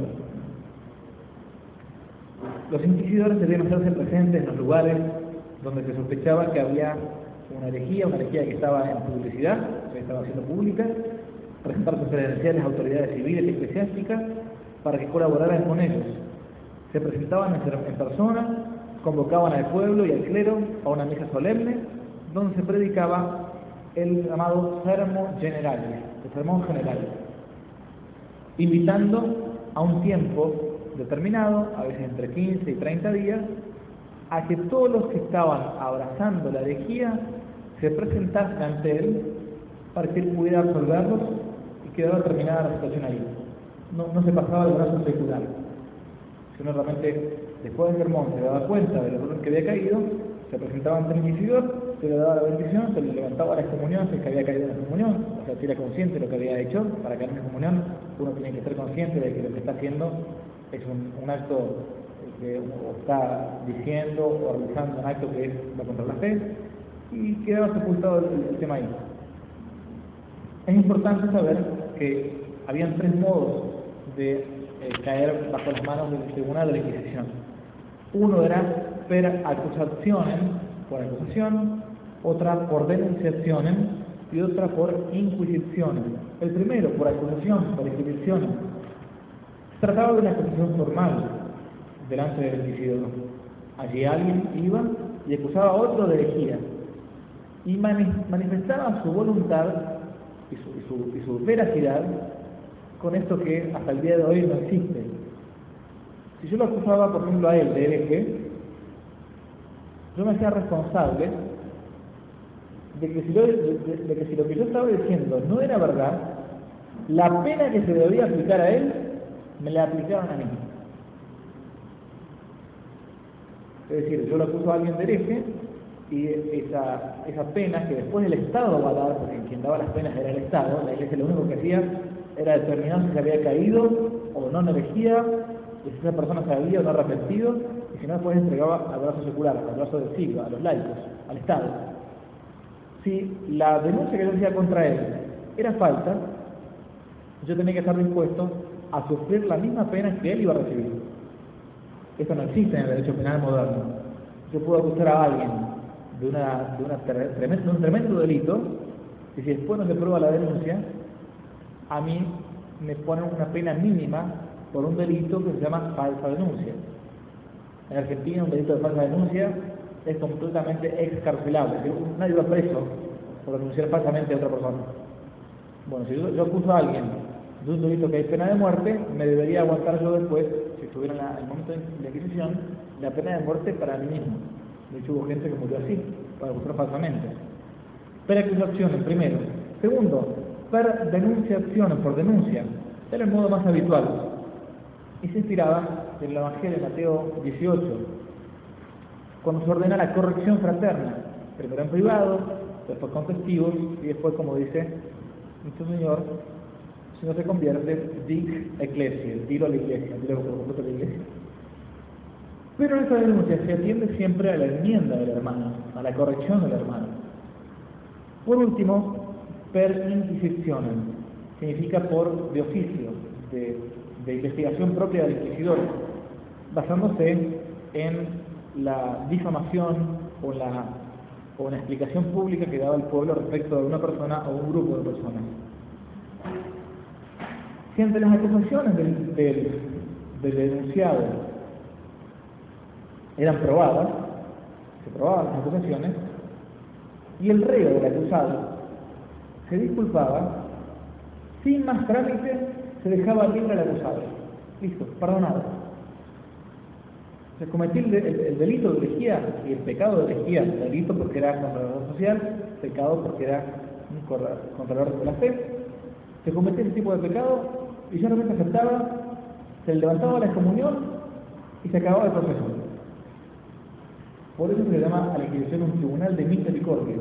Los inquisidores debían hacerse presentes en los lugares donde se sospechaba que había una herejía, una herejía que estaba en publicidad, que estaba siendo pública, presentar sus credenciales a autoridades civiles y eclesiásticas para que colaboraran con ellos. Se presentaban en persona, convocaban al pueblo y al clero a una misa solemne, donde se predicaba el llamado sermo generale, el sermón general, invitando a un tiempo determinado, a veces entre quince y treinta días, a que todos los que estaban abrazando la herejía se presentasen ante él para que él pudiera absolverlos y quedara terminada la situación ahí. No, no se pasaba el brazo secular, sino realmente después del sermón se daba cuenta de los que había caído, se presentaba ante el inquisidor, se le daba la bendición, se le levantaba la excomunión si es que había caído en la excomunión, o sea, si era consciente de lo que había hecho. Para caer en la excomunión uno tiene que ser consciente de que lo que está haciendo es un, un acto que o está diciendo o realizando un acto que va contra la fe, y quedaba sepultado el, el tema ahí. Es importante saber que habían tres modos de eh, caer bajo las manos del tribunal de la Inquisición. Uno era per accusationem, por acusación, otra por denunciacionem y otra por inquisitionem. El primero, por acusación, por inquisición, se trataba de una acusación formal delante del inquisidor. Allí alguien iba y acusaba a otro de herejía y manifestaba su voluntad y su, y, su, y su veracidad con esto que hasta el día de hoy no existe. Si yo lo acusaba, por ejemplo, a él de hereje, yo me hacía responsable de que, si lo, de, de, de que si lo que yo estaba diciendo no era verdad, la pena que se debía aplicar a él me la aplicaban a mí. Es decir, yo lo acuso a alguien de hereje y esa, esa pena que después el Estado va a dar, porque quien daba las penas era el Estado, la Iglesia lo único que hacía era determinar si se había caído o no en herejía, y si esa persona se había o no arrepentido, y si no, después entregaba al brazo secular, al brazo del siglo, a los laicos, al Estado. Si la denuncia que yo hacía contra él era falsa, yo tenía que estar dispuesto a sufrir la misma pena que él iba a recibir. Esto no existe en el derecho penal moderno. Yo puedo acusar a alguien de, una, de, una tremendo, de un tremendo delito, y si después no se prueba la denuncia, a mí me ponen una pena mínima por un delito que se llama falsa denuncia. En Argentina un delito de falsa denuncia es completamente excarcelable, nadie va preso por denunciar falsamente a otra persona. Bueno, si yo, yo acuso a alguien de un delito que hay pena de muerte, me debería aguantar yo después, si estuviera en el momento de la Inquisición, la pena de muerte para mí mismo. De hecho hubo gente que murió así, para acusar falsamente. Peracusaciones, primero. Segundo, per denunciaciones, por denuncia. Era el modo más habitual. Y se inspiraba en el Evangelio de Mateo dieciocho, cuando se ordena la corrección fraterna, primero en privado, después con testigos, y después, como dice nuestro Señor, si no se convierte, dic ecclesia, dilo a la iglesia, dilo por completo a la iglesia. Pero en esta denuncia se atiende siempre a la enmienda del hermano, a la corrección del hermano. Por último, per inquisitionem, significa por de oficio, de, de investigación propia del inquisidor, basándose en la difamación o la, o una explicación pública que daba el pueblo respecto de una persona o un grupo de personas. Si ante las acusaciones del, del, del denunciado eran probadas, se probaban las acusaciones, y el reo del acusado se disculpaba, sin más trámite se dejaba libre al acusado. Listo, perdonado. Se cometía el, el, el delito de herejía y el pecado de herejía, delito porque era contra la orden social, pecado porque era un contra la orden de la fe. Se cometía ese tipo de pecado y yo realmente aceptaba, se le levantaba la excomunión y se acababa el proceso. Por eso se le llama a la Inquisición un tribunal de misericordia.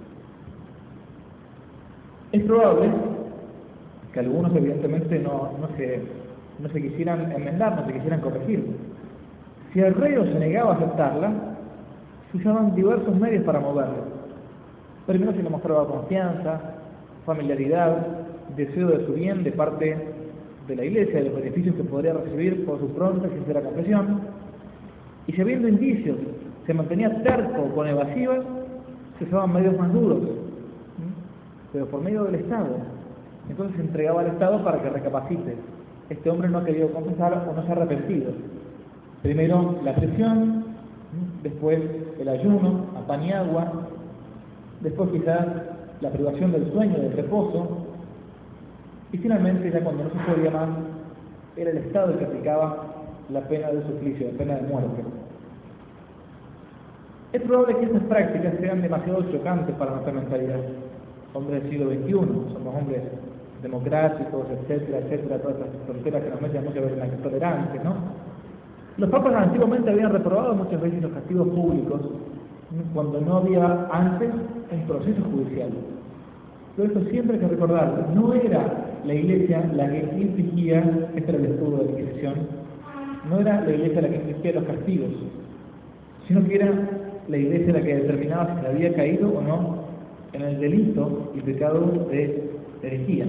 Es probable que algunos evidentemente no, no, se, no se quisieran enmendar, no se quisieran corregir. Si el reo se negaba a aceptarla, se usaban diversos medios para moverlo. Primero se le mostraba confianza, familiaridad, deseo de su bien de parte de la Iglesia, de los beneficios que podría recibir por su pronta y sincera confesión, y si habiendo indicios se mantenía terco con evasivas, se usaban medios más duros, pero por medio del Estado. Entonces se entregaba al Estado para que recapacite. Este hombre no ha querido confesar o no se ha arrepentido. Primero la prisión, después el ayuno, a pan y agua, después quizás la privación del sueño, del reposo, y finalmente ya cuando no se podía más, era el Estado el que aplicaba la pena de suplicio, la pena de muerte. Es probable que estas prácticas sean demasiado chocantes para nuestra mentalidad. Hombres del siglo veintiuno, somos hombres democráticos, etcétera, etcétera, todas estas fronteras que nos meten muchas veces en la tolerancia, ¿no? Los papas antiguamente habían reprobado muchas veces los castigos públicos cuando no había antes un proceso judicial. Pero esto siempre hay que recordarlo, no era la Iglesia la que infligía, este era el estudio de la Inquisición, no era la Iglesia la que infligía los castigos, sino que era la Iglesia la que determinaba si se había caído o no en el delito y pecado de herejía.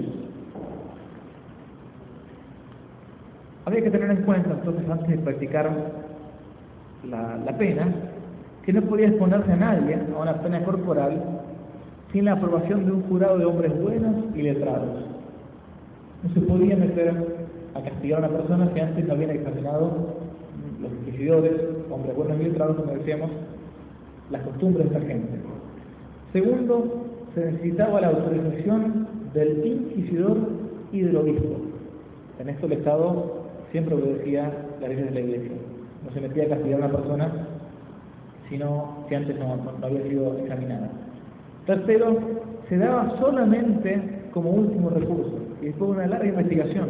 Había que tener en cuenta entonces, antes de practicar la, la pena, que no podía exponerse a nadie a una pena corporal sin la aprobación de un jurado de hombres buenos y letrados. No se podía meter a castigar a una persona que antes no habían examinado los inquisidores, hombres buenos y letrados, como decíamos, las costumbres de esta gente. Segundo, se necesitaba la autorización del inquisidor y del obispo. En esto el Estado siempre obedecía las leyes de la Iglesia. No se metía a castigar a una persona sino que antes no, no había sido examinada. Tercero, se daba solamente como último recurso y después de una larga investigación.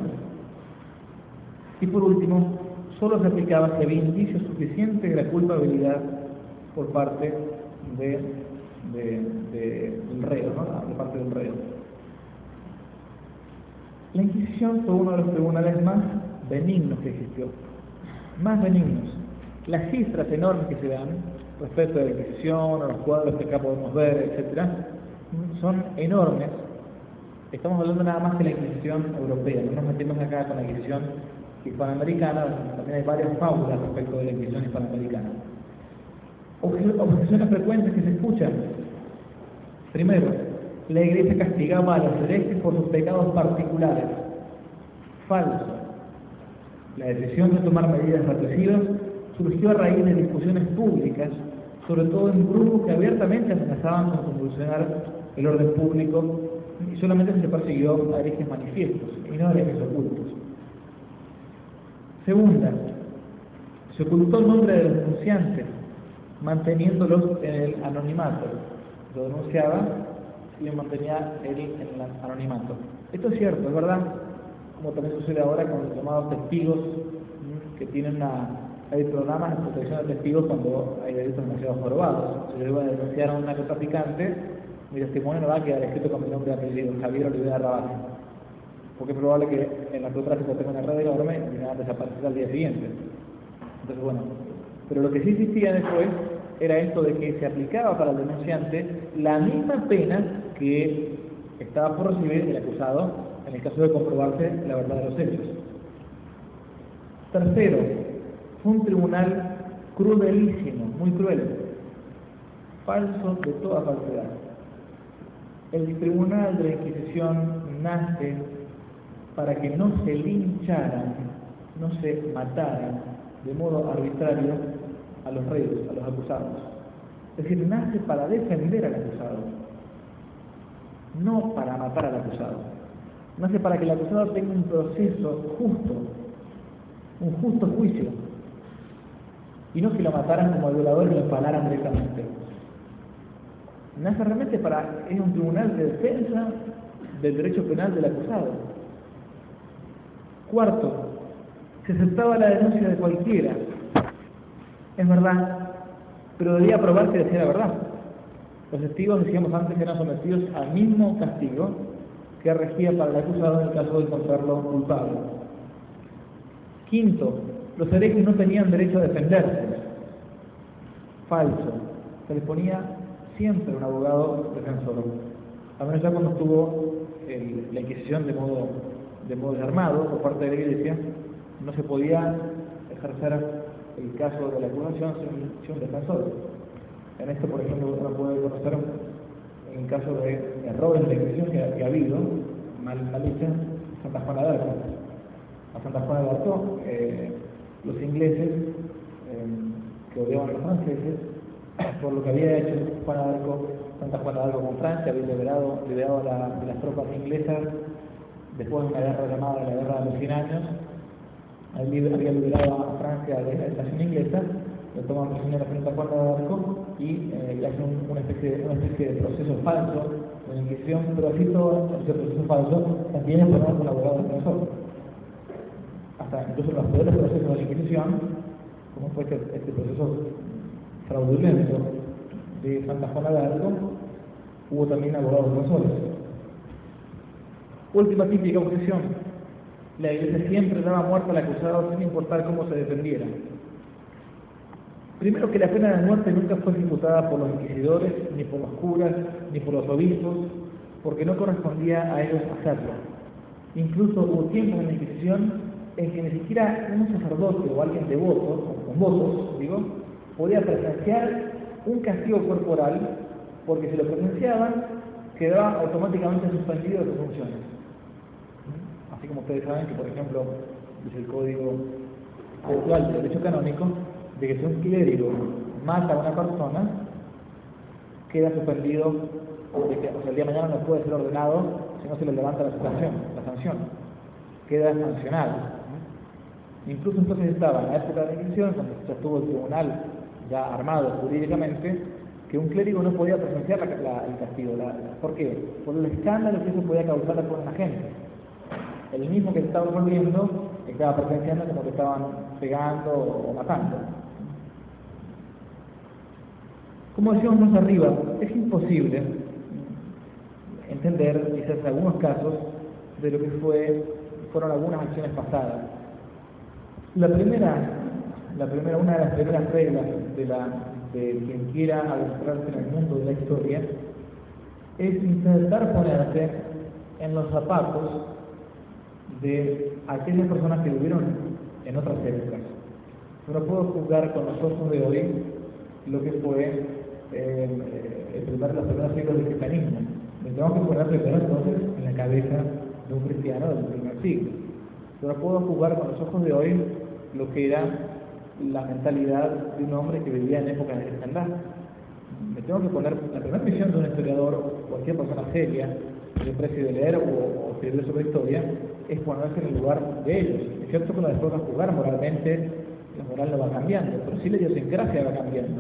Y por último, solo se aplicaba si había indicios suficientes de la culpabilidad por parte de, de, de, del reo, ¿no? De parte del reo. La Inquisición fue uno de los tribunales más benignos que existió, más benignos. Las cifras enormes que se dan respecto a la Inquisición, a los cuadros que acá podemos ver, etcétera, son enormes. Estamos hablando nada más que la Inquisición europea, no nos metemos acá con la Inquisición hispanoamericana, también hay varias fábulas respecto de la Inquisición hispanoamericana. Objeciones frecuentes que se escuchan. Primero, la Iglesia castigaba a los herejes por sus pecados particulares. Falso. La decisión de tomar medidas represivas surgió a raíz de discusiones públicas, sobre todo en grupos que abiertamente amenazaban con convulsionar el orden público, y solamente se persiguió a herejes manifiestos y no a herejes ocultos. Segunda, se ocultó el nombre de los denunciantes, manteniéndolos en el anonimato. Lo denunciaba y lo mantenía él en el anonimato. Esto es cierto, es verdad, como también sucede ahora con los llamados testigos, que tienen una, hay programas de protección de testigos cuando hay delitos demasiado jorobados. Si yo iba a denunciar a un narcotraficante, mi testimonio no va a quedar escrito con mi nombre y apellido, Javier Olivera Rabasi, porque es probable que el narcotráfico tenga una red enorme y me va a desaparecer al día siguiente. Entonces, bueno, pero lo que sí existía después era esto de que se aplicaba para el denunciante la misma pena que estaba por recibir el acusado en el caso de comprobarse la verdad de los hechos. Tercero, fue un tribunal crudelísimo, muy cruel, falso de toda falsedad. El tribunal de la Inquisición nace para que no se lincharan, no se mataran de modo arbitrario a los reyes, a los acusados. Es decir, nace para defender al acusado, no para matar al acusado. Nace para que el acusado tenga un proceso justo, un justo juicio, y no que lo mataran como al violador y lo empalaran directamente. Nace realmente para, es un tribunal de defensa del derecho penal del acusado. Cuarto, se aceptaba la denuncia de cualquiera. Es verdad, pero debía probar que decía la verdad. Los testigos, decíamos antes, que eran sometidos al mismo castigo que regía para el acusado en el caso de encontrarlo culpable. Quinto, los herejes no tenían derecho a defenderse. Falso. Se les ponía siempre un abogado defensor. A menos ya cuando estuvo el, la Inquisición de modo, de modo desarmado por parte de la Iglesia, no se podía ejercer el caso de la acusación sin, sin un defensor. En esto, por ejemplo, uno puede conocer en caso de errores de la Inquisición que, que ha habido, mal, malicia, Santa Juana de Arco. A Santa Juana de Arco, eh, los ingleses, eh, que odiaban a los franceses, por lo que había hecho Juana de Arco, Santa Juana de Arco con Francia, había liberado, liberado a la, de las tropas inglesas después de una guerra llamada la Guerra de los Cien Años. Había liberado a Francia de la invasión inglesa, lo toman prisionero a Santa Juana de Arco y eh, le hacen un, una, especie de, una especie de proceso falso de la Inquisición, pero así todo ese proceso falso también es tomado con abogado defensor. Hasta incluso los peores procesos de la Inquisición, como fue este, este proceso fraudulento de Santa Juana de Arco, hubo también abogados defensores. Última típica objeción: la Iglesia siempre daba muerte al acusado sin importar cómo se defendiera. Primero, que la pena de muerte nunca fue ejecutada por los inquisidores, ni por los curas, ni por los obispos, porque no correspondía a ellos hacerlo. Incluso hubo tiempos en la Inquisición en que ni siquiera un sacerdote o alguien devoto, con votos, digo, podía presenciar un castigo corporal, porque si lo presenciaban, quedaba automáticamente suspendido de sus funciones. Así como ustedes saben que, por ejemplo, dice el Código actual del Derecho Canónico, de que si un clérigo mata a una persona, queda suspendido, de que, o sea, el día de mañana no puede ser ordenado si no se le levanta la sanción, la sanción, queda sancionado. Incluso entonces estaba en la época de la Inquisición, cuando ya estuvo el tribunal ya armado jurídicamente, que un clérigo no podía presenciar la, la, el castigo. La, ¿Por qué? Por el escándalo que eso podía causar con la gente. El mismo que estaba volviendo estaba presenciando como que estaban pegando o matando. Como decíamos más arriba, es imposible entender quizás algunos casos de lo que fue, fueron algunas acciones pasadas. La primera, la primera, una de las primeras reglas de, la, de quien quiera adentrarse en el mundo de la historia es intentar ponerse en los zapatos de aquellas personas que vivieron en otras épocas. Yo no puedo juzgar con los ojos de hoy lo que fue eh, el primer, los primeros siglos del cristianismo. Me tengo que poner primero entonces en la cabeza de un cristiano del primer siglo. Yo no puedo juzgar con los ojos de hoy lo que era la mentalidad de un hombre que vivía en épocas de cristiandad. Me tengo que poner, la primera misión de un historiador o cualquier persona seria que precie de leer o, o escribir sobre historia es ponerse en el lugar de ellos. Es cierto que uno después va a juzgar moralmente, la moral no va cambiando, pero sí la idiosincrasia va cambiando.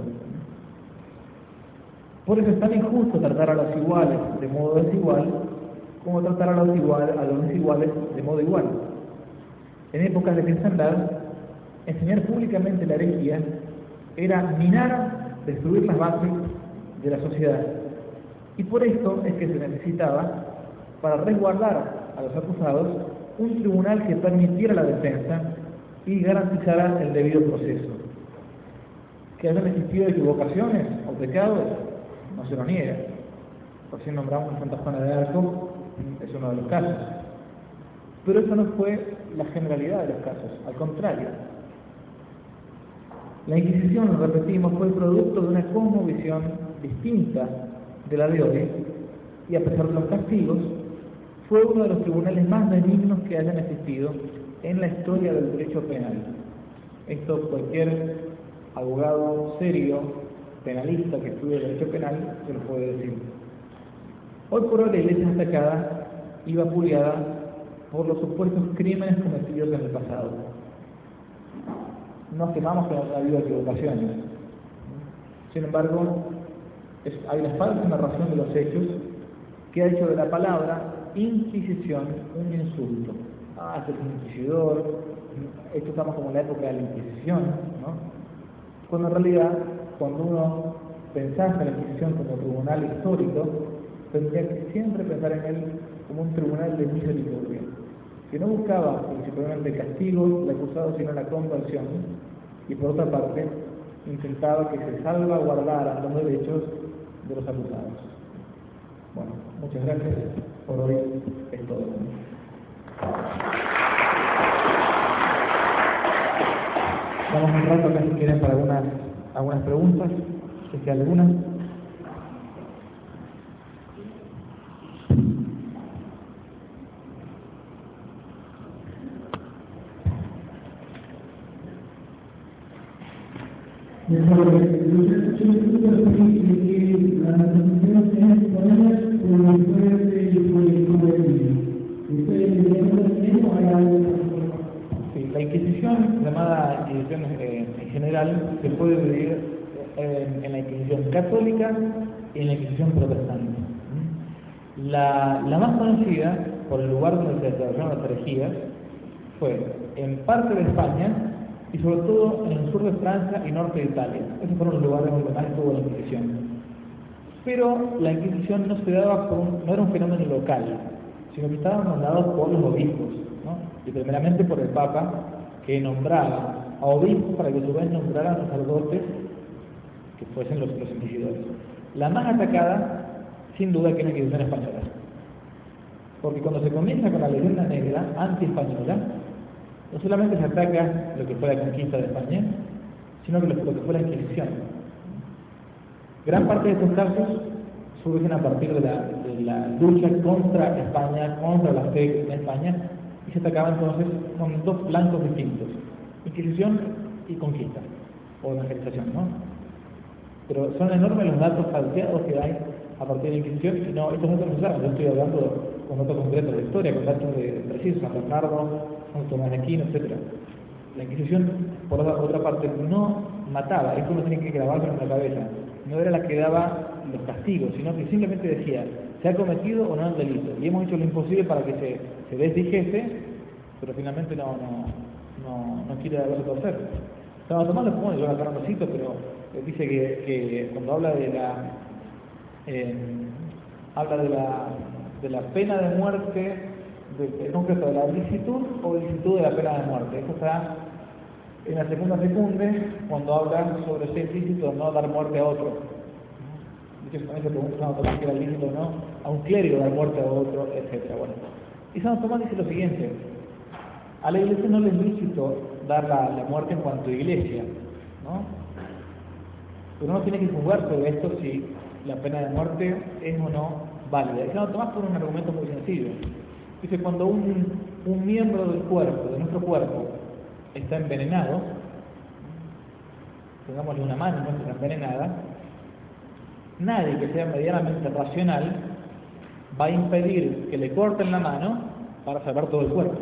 Por eso es tan injusto tratar a los iguales de modo desigual como tratar a los, igual, a los desiguales de modo igual. En épocas de cristiandad, enseñar públicamente la herejía era minar, destruir las bases de la sociedad. Y por esto es que se necesitaba, para resguardar a los acusados, un tribunal que permitiera la defensa y garantizara el debido proceso. Que hayan existido equivocaciones o pecados, no se lo niega. Por si nombramos a Santa Juana de Arco, es uno de los casos. Pero eso no fue la generalidad de los casos, al contrario. La Inquisición, lo repetimos, fue el producto de una cosmovisión distinta de la de hoy, y a pesar de los castigos, fue uno de los tribunales más benignos que hayan existido en la historia del derecho penal. Esto cualquier abogado serio, penalista que estudie el derecho penal, se lo puede decir. Hoy por hoy la Iglesia destacada y vapuleada por los supuestos crímenes cometidos en el pasado. No afirmamos que no ha habido equivocaciones. Sin embargo, es, hay una falsa narración de los hechos que ha hecho de la palabra Inquisición un insulto. Ah, este es un inquisidor, esto estamos como en la época de la Inquisición, ¿no? Cuando en realidad, cuando uno pensaba en la Inquisición como tribunal histórico, tendría que siempre pensar en él como un tribunal de misericordia, que no buscaba principalmente el castigo del acusado, sino la conversión, y por otra parte, intentaba que se salvaguardaran los derechos de los acusados. Bueno, muchas gracias. Por hoy es todo. Vamos un rato acá si quieren para algunas, algunas preguntas, si hay alguna. Sí, la Inquisición, llamada Inquisición eh, en general, se puede dividir en, en la Inquisición católica y en la Inquisición protestante. La, la más conocida, por el lugar donde se desarrollaron las herejías, fue en parte de España y sobre todo en el sur de Francia y norte de Italia. Esos fueron los lugares donde más estuvo la Inquisición. Pero la Inquisición no se daba por un, no era un fenómeno local, sino que estaban mandados por los obispos, ¿no? Y primeramente por el Papa, que nombraba a obispos para que a su vez nombraran a sacerdotes que fuesen los, los inquisidores. La más atacada, sin duda, que es la Inquisición española. Porque cuando se comienza con la leyenda negra anti-española, no solamente se ataca lo que fue la conquista de España, sino que lo, lo que fue la Inquisición. Gran parte de estos casos surgen a partir de la, de la lucha contra España, contra la fe en España, y se atacaban entonces con dos flancos distintos, Inquisición y conquista, o evangelización, ¿no? Pero son enormes los datos falseados que hay a partir de la Inquisición, y no, estos datos no se saben. Yo estoy hablando con datos concretos de historia, con datos de precisos, San Bernardo, San Tomás de Aquino, etcétera. La Inquisición, por otra, otra parte, no mataba, esto no tiene que grabarse en la cabeza, no era la que daba los castigos, sino que simplemente decía, se ha cometido o no el delito, y hemos hecho lo imposible para que se, se desdijese, pero finalmente no, no, no, no quiere darlo a torcer. San Tomás lo pone, yo acá no lo cito, pero eh, dice que, que cuando habla de la eh, habla de la de la pena de muerte, de, en concreto de la licitud o ilicitud de la pena de muerte. Eso está en la segunda secunde, cuando habla sobre si es lícito o no dar muerte a otro. Muchos también se preguntan Santo Tomás que era lícito o no a un clérigo dar muerte a otro, etcétera. Bueno, y Santo Tomás dice lo siguiente: a la iglesia no le es lícito dar la, la muerte en cuanto a iglesia, ¿no? Pero uno tiene que juzgar sobre esto si la pena de muerte es o no válida. Y Santo Tomás pone un argumento muy sencillo. Dice, cuando un, un miembro del cuerpo, de nuestro cuerpo, está envenenado, pongámosle una mano nuestra envenenada, nadie que sea medianamente racional va a impedir que le corten la mano para salvar todo el cuerpo.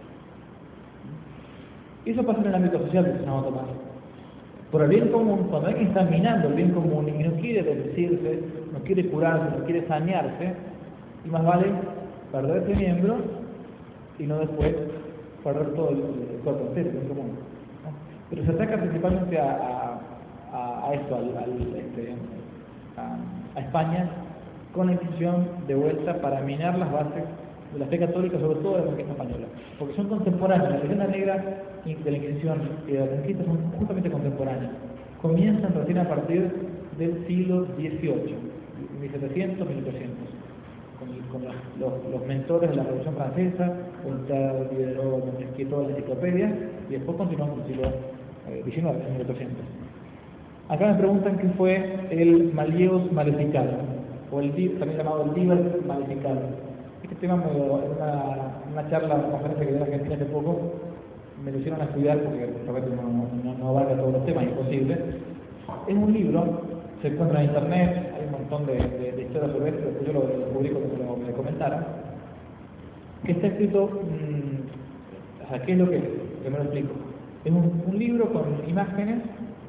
Y eso pasa en el ámbito social, dice Santo Tomás. Por el bien común, cuando alguien está minando el bien común y no quiere bendecirse, no quiere curarse, no quiere sanearse, y más vale perder ese miembro y no después perder todo el, el cuerpo entero, el bien común, ¿no? Pero se ataca principalmente a, a, a esto, al, al, este, a, a España, con la Inquisición de vuelta para minar las bases de la fe católica, sobre todo de la conquista española, porque son contemporáneas. La leyenda negra de la Inquisición y de la conquista son justamente contemporáneas. Comienzan recién a partir del siglo dieciocho, mil setecientos, mil ochocientos, con, con los, los, los mentores de la Revolución Francesa, Voltaire, Diderot, Montesquieu, toda la enciclopedia, y después continuamos en el siglo diecinueve, en mil ochocientos. Acá me preguntan qué fue el Malleus Maleficarum, o el también llamado el Liber Maleficarum. Este tema, me lo, en una, una charla, una conferencia que dio en Argentina hace poco, me lo hicieron a estudiar porque realmente no, no, no abarca todos los temas, imposible. Es un libro, se encuentra en internet, hay un montón de, de, de historias sobre esto, después yo lo, lo publico como me lo, me lo comentaron, que está escrito, mmm, o sea, ¿qué es lo que es? Primero explico. Es un, un libro con imágenes,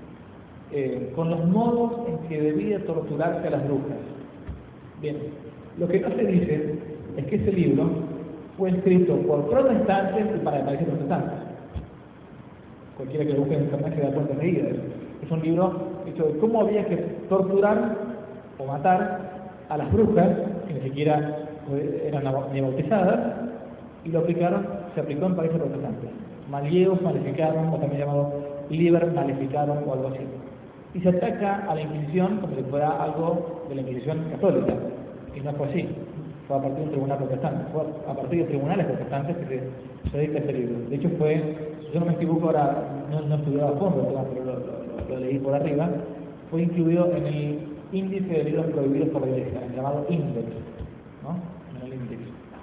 eh, con los modos en que debía torturarse a las brujas. Bien, lo que no se dice es que ese libro fue escrito por protestantes y para países protestantes. Cualquiera que lo busque en internet se da cuenta enseguida. Es un libro hecho de cómo había que torturar o matar a las brujas, que ni siquiera eran ni bautizadas, y lo aplicaron, se aplicó en países protestantes. Malleus Maleficarum, o también llamado Liber Maleficarum o algo así. Y se ataca a la Inquisición como si fuera algo de la Inquisición católica, y no fue así. Fue a partir de un tribunal protestante, fue a partir de tribunales protestantes que se, se dedica a este libro. De hecho fue, si yo no me equivoco ahora, no, no he estudiado a fondo, pero lo, lo, lo leí por arriba, fue incluido en el índice de libros prohibidos por la Iglesia, el llamado índice, ¿no? En el índice.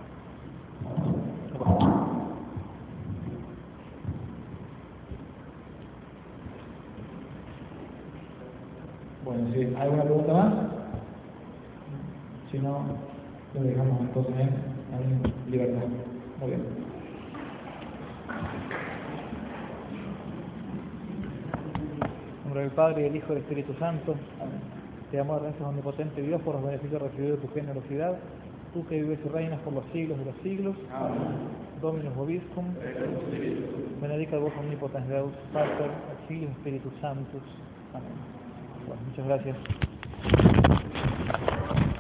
Bueno, si hay alguna pregunta más, si no, lo dejamos entonces en libertad. Muy bien. En nombre del Padre, y del Hijo y del Espíritu Santo. Te damos gracias, omnipotente Dios, por los beneficios recibidos de tu generosidad. Tú que vives y reinas por los siglos de los siglos. Amén. Dominus vobiscum. Benedicat vos omnipotens Deus, Pater, et Filius, Spiritus Sanctus. Amén. Bueno, muchas gracias.